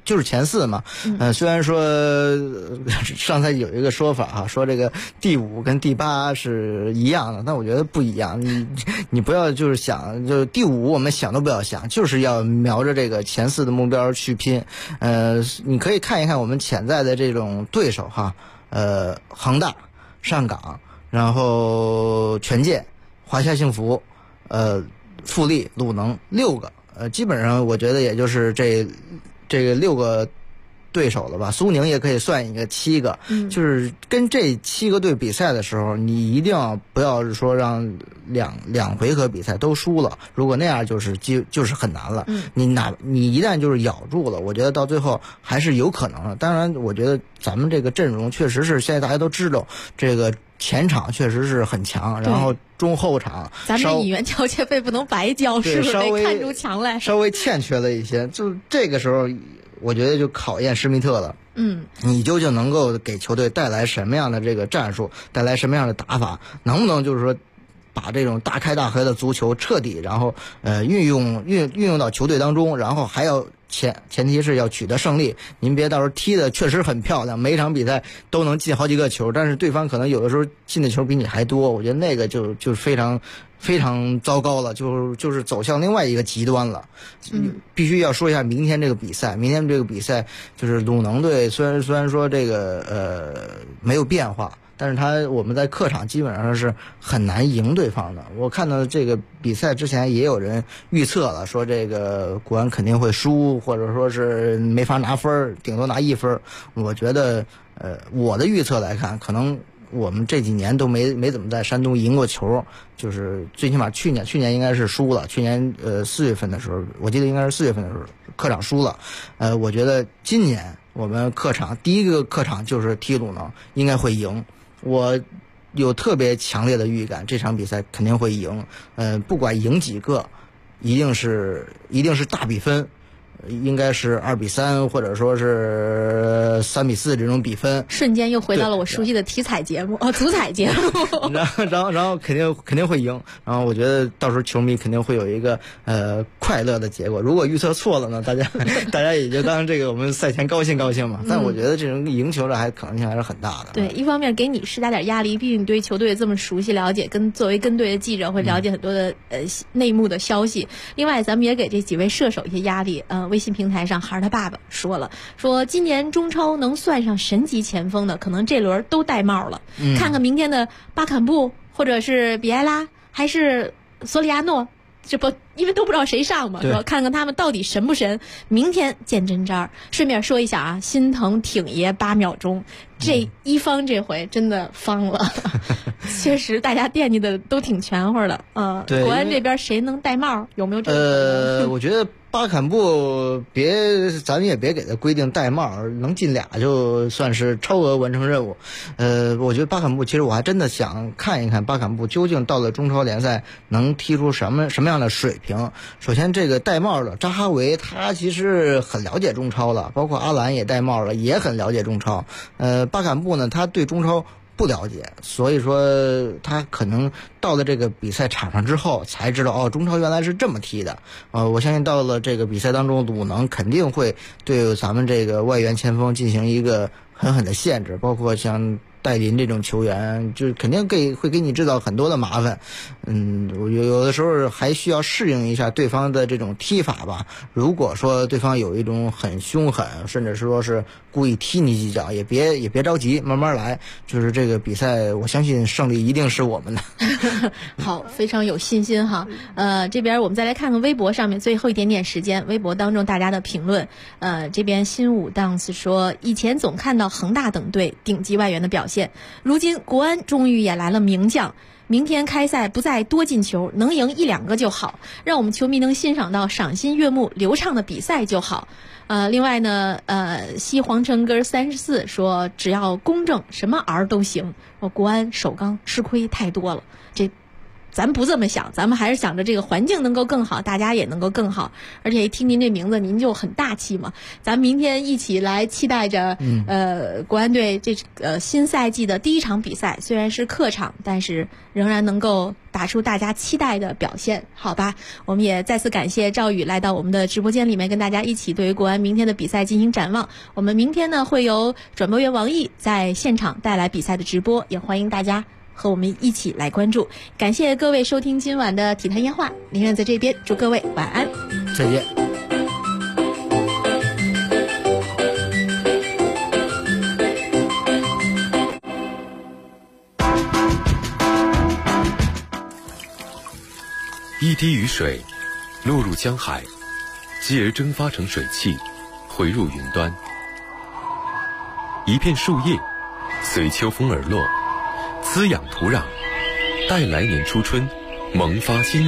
[SPEAKER 2] 就是前4嘛。虽然说上赛季有一个说法哈，说这个第5跟第8是一样的，但我觉得不一样。你不要就是想就第5我们想都不要想，就是要瞄着这个前4的目标去拼。你可以看一看我们潜在的这种对手哈，恒大、上港，然后权健、华夏幸福，富力、鲁能6个，基本上我觉得也就是这个6个对手了吧。苏宁也可以算一个7个，就是跟这7个队比赛的时候，你一定不要是说让两回合比赛都输了，如果那样就是很难了。你一旦就是咬住了，我觉得到最后还是有可能的。当然，我觉得咱们这个阵容确实是现在大家都知道，这个前场确实是很强，然后中后场
[SPEAKER 1] 咱们引援调节费不能白交，是不是得看出强来？
[SPEAKER 2] 稍微欠缺了一些，就这个时候我觉得就考验施密特了。你究竟能够给球队带来什么样的这个战术，带来什么样的打法，能不能就是说把这种大开大合的足球彻底然后运用到球队当中，然后还要前提是要取得胜利。您别到时候踢的确实很漂亮，每一场比赛都能进好几个球，但是对方可能有的时候进的球比你还多，我觉得那个就是非常非常糟糕了，就是走向另外一个极端了。必须要说一下明天这个比赛。明天这个比赛就是鲁能队，虽然说这个没有变化，但是我们在客场基本上是很难赢对方的。我看到这个比赛之前也有人预测了，说这个国安肯定会输，或者说是没法拿分，顶多拿1分。我觉得我的预测来看，可能我们这几年都没怎么在山东赢过球，就是最起码去年应该是输了，去年4月份的时候，我记得应该是4月份的时候客场输了。我觉得今年我们客场第一个客场就是踢鲁能，应该会赢。我有特别强烈的预感，这场比赛肯定会赢。不管赢几个，一定是大比分。应该是2-3，或者说是3-4这种比分。
[SPEAKER 1] 瞬间又回到了我熟悉的体彩节目，足彩节目。
[SPEAKER 2] 然后肯定会赢。然后我觉得到时候球迷肯定会有一个快乐的结果。如果预测错了呢，大家也就当这个我们赛前高兴高兴嘛。但我觉得这种赢球的可能性还是很大的。
[SPEAKER 1] 对，一方面给你施加点压力，毕竟你对球队这么熟悉了解，作为跟队的记者会了解很多的内幕的消息。另外，咱们也给这几位射手一些压力。微信平台上孩儿他爸爸说今年中超能算上神级前锋的，可能这轮都戴帽了。看看明天的巴坎布或者是比埃拉还是索里亚诺，因为都不知道谁上嘛，说看看他们到底神不神，明天见真章。顺便说一下啊，心疼挺爷8秒钟，这一方这回真的方了。确实大家惦记的都挺全乎的。国安这边谁能戴帽，有没有这个
[SPEAKER 2] 我觉得巴坎布咱们也别给他规定戴帽，能进2就算是超额完成任务。我觉得巴坎布其实我还真的想看一看巴坎布究竟到了中超联赛能踢出什么样的水平。首先这个戴帽的扎哈维他其实很了解中超了，包括阿兰也戴帽了，也很了解中超。巴坎布呢，他对中超不了解，所以说他可能到了这个比赛场上之后才知道中超原来是这么踢的。我相信到了这个比赛当中，鲁能肯定会对咱们这个外援前锋进行一个狠狠的限制，包括像戴林这种球员，就肯定会给你制造很多的麻烦。有的时候还需要适应一下对方的这种踢法吧。如果说对方有一种很凶狠，甚至说是故意踢你几脚，也别着急，慢慢来。就是这个比赛，我相信胜利一定是我们的。
[SPEAKER 1] 好，非常有信心哈。这边我们再来看看微博上面最后一点点时间，微博当中大家的评论。这边新武 dance 说，以前总看到恒大等队顶级外援的表现，如今国安终于也来了名将。明天开赛不再多进球，能赢1-2个就好，让我们球迷能欣赏到赏心悦目流畅的比赛就好。另外呢，西黄城根34说，只要公正，什么儿都行。国安首钢吃亏太多了，这咱不这么想，咱们还是想着这个环境能够更好，大家也能够更好。而且一听您这名字，您就很大气嘛。咱明天一起来期待着，国安队这新赛季的第一场比赛，虽然是客场，但是仍然能够打出大家期待的表现，好吧？我们也再次感谢赵宇来到我们的直播间里面，跟大家一起对于国安明天的比赛进行展望。我们明天呢会由转播员王毅在现场带来比赛的直播，也欢迎大家和我们一起来关注。感谢各位收听今晚的体坛夜话，林苑在这边祝各位晚安，
[SPEAKER 2] 再见。
[SPEAKER 10] 一滴雨水落入江海，继而蒸发成水汽，回入云端。一片树叶随秋风而落，滋养土壤，待来年初春萌发新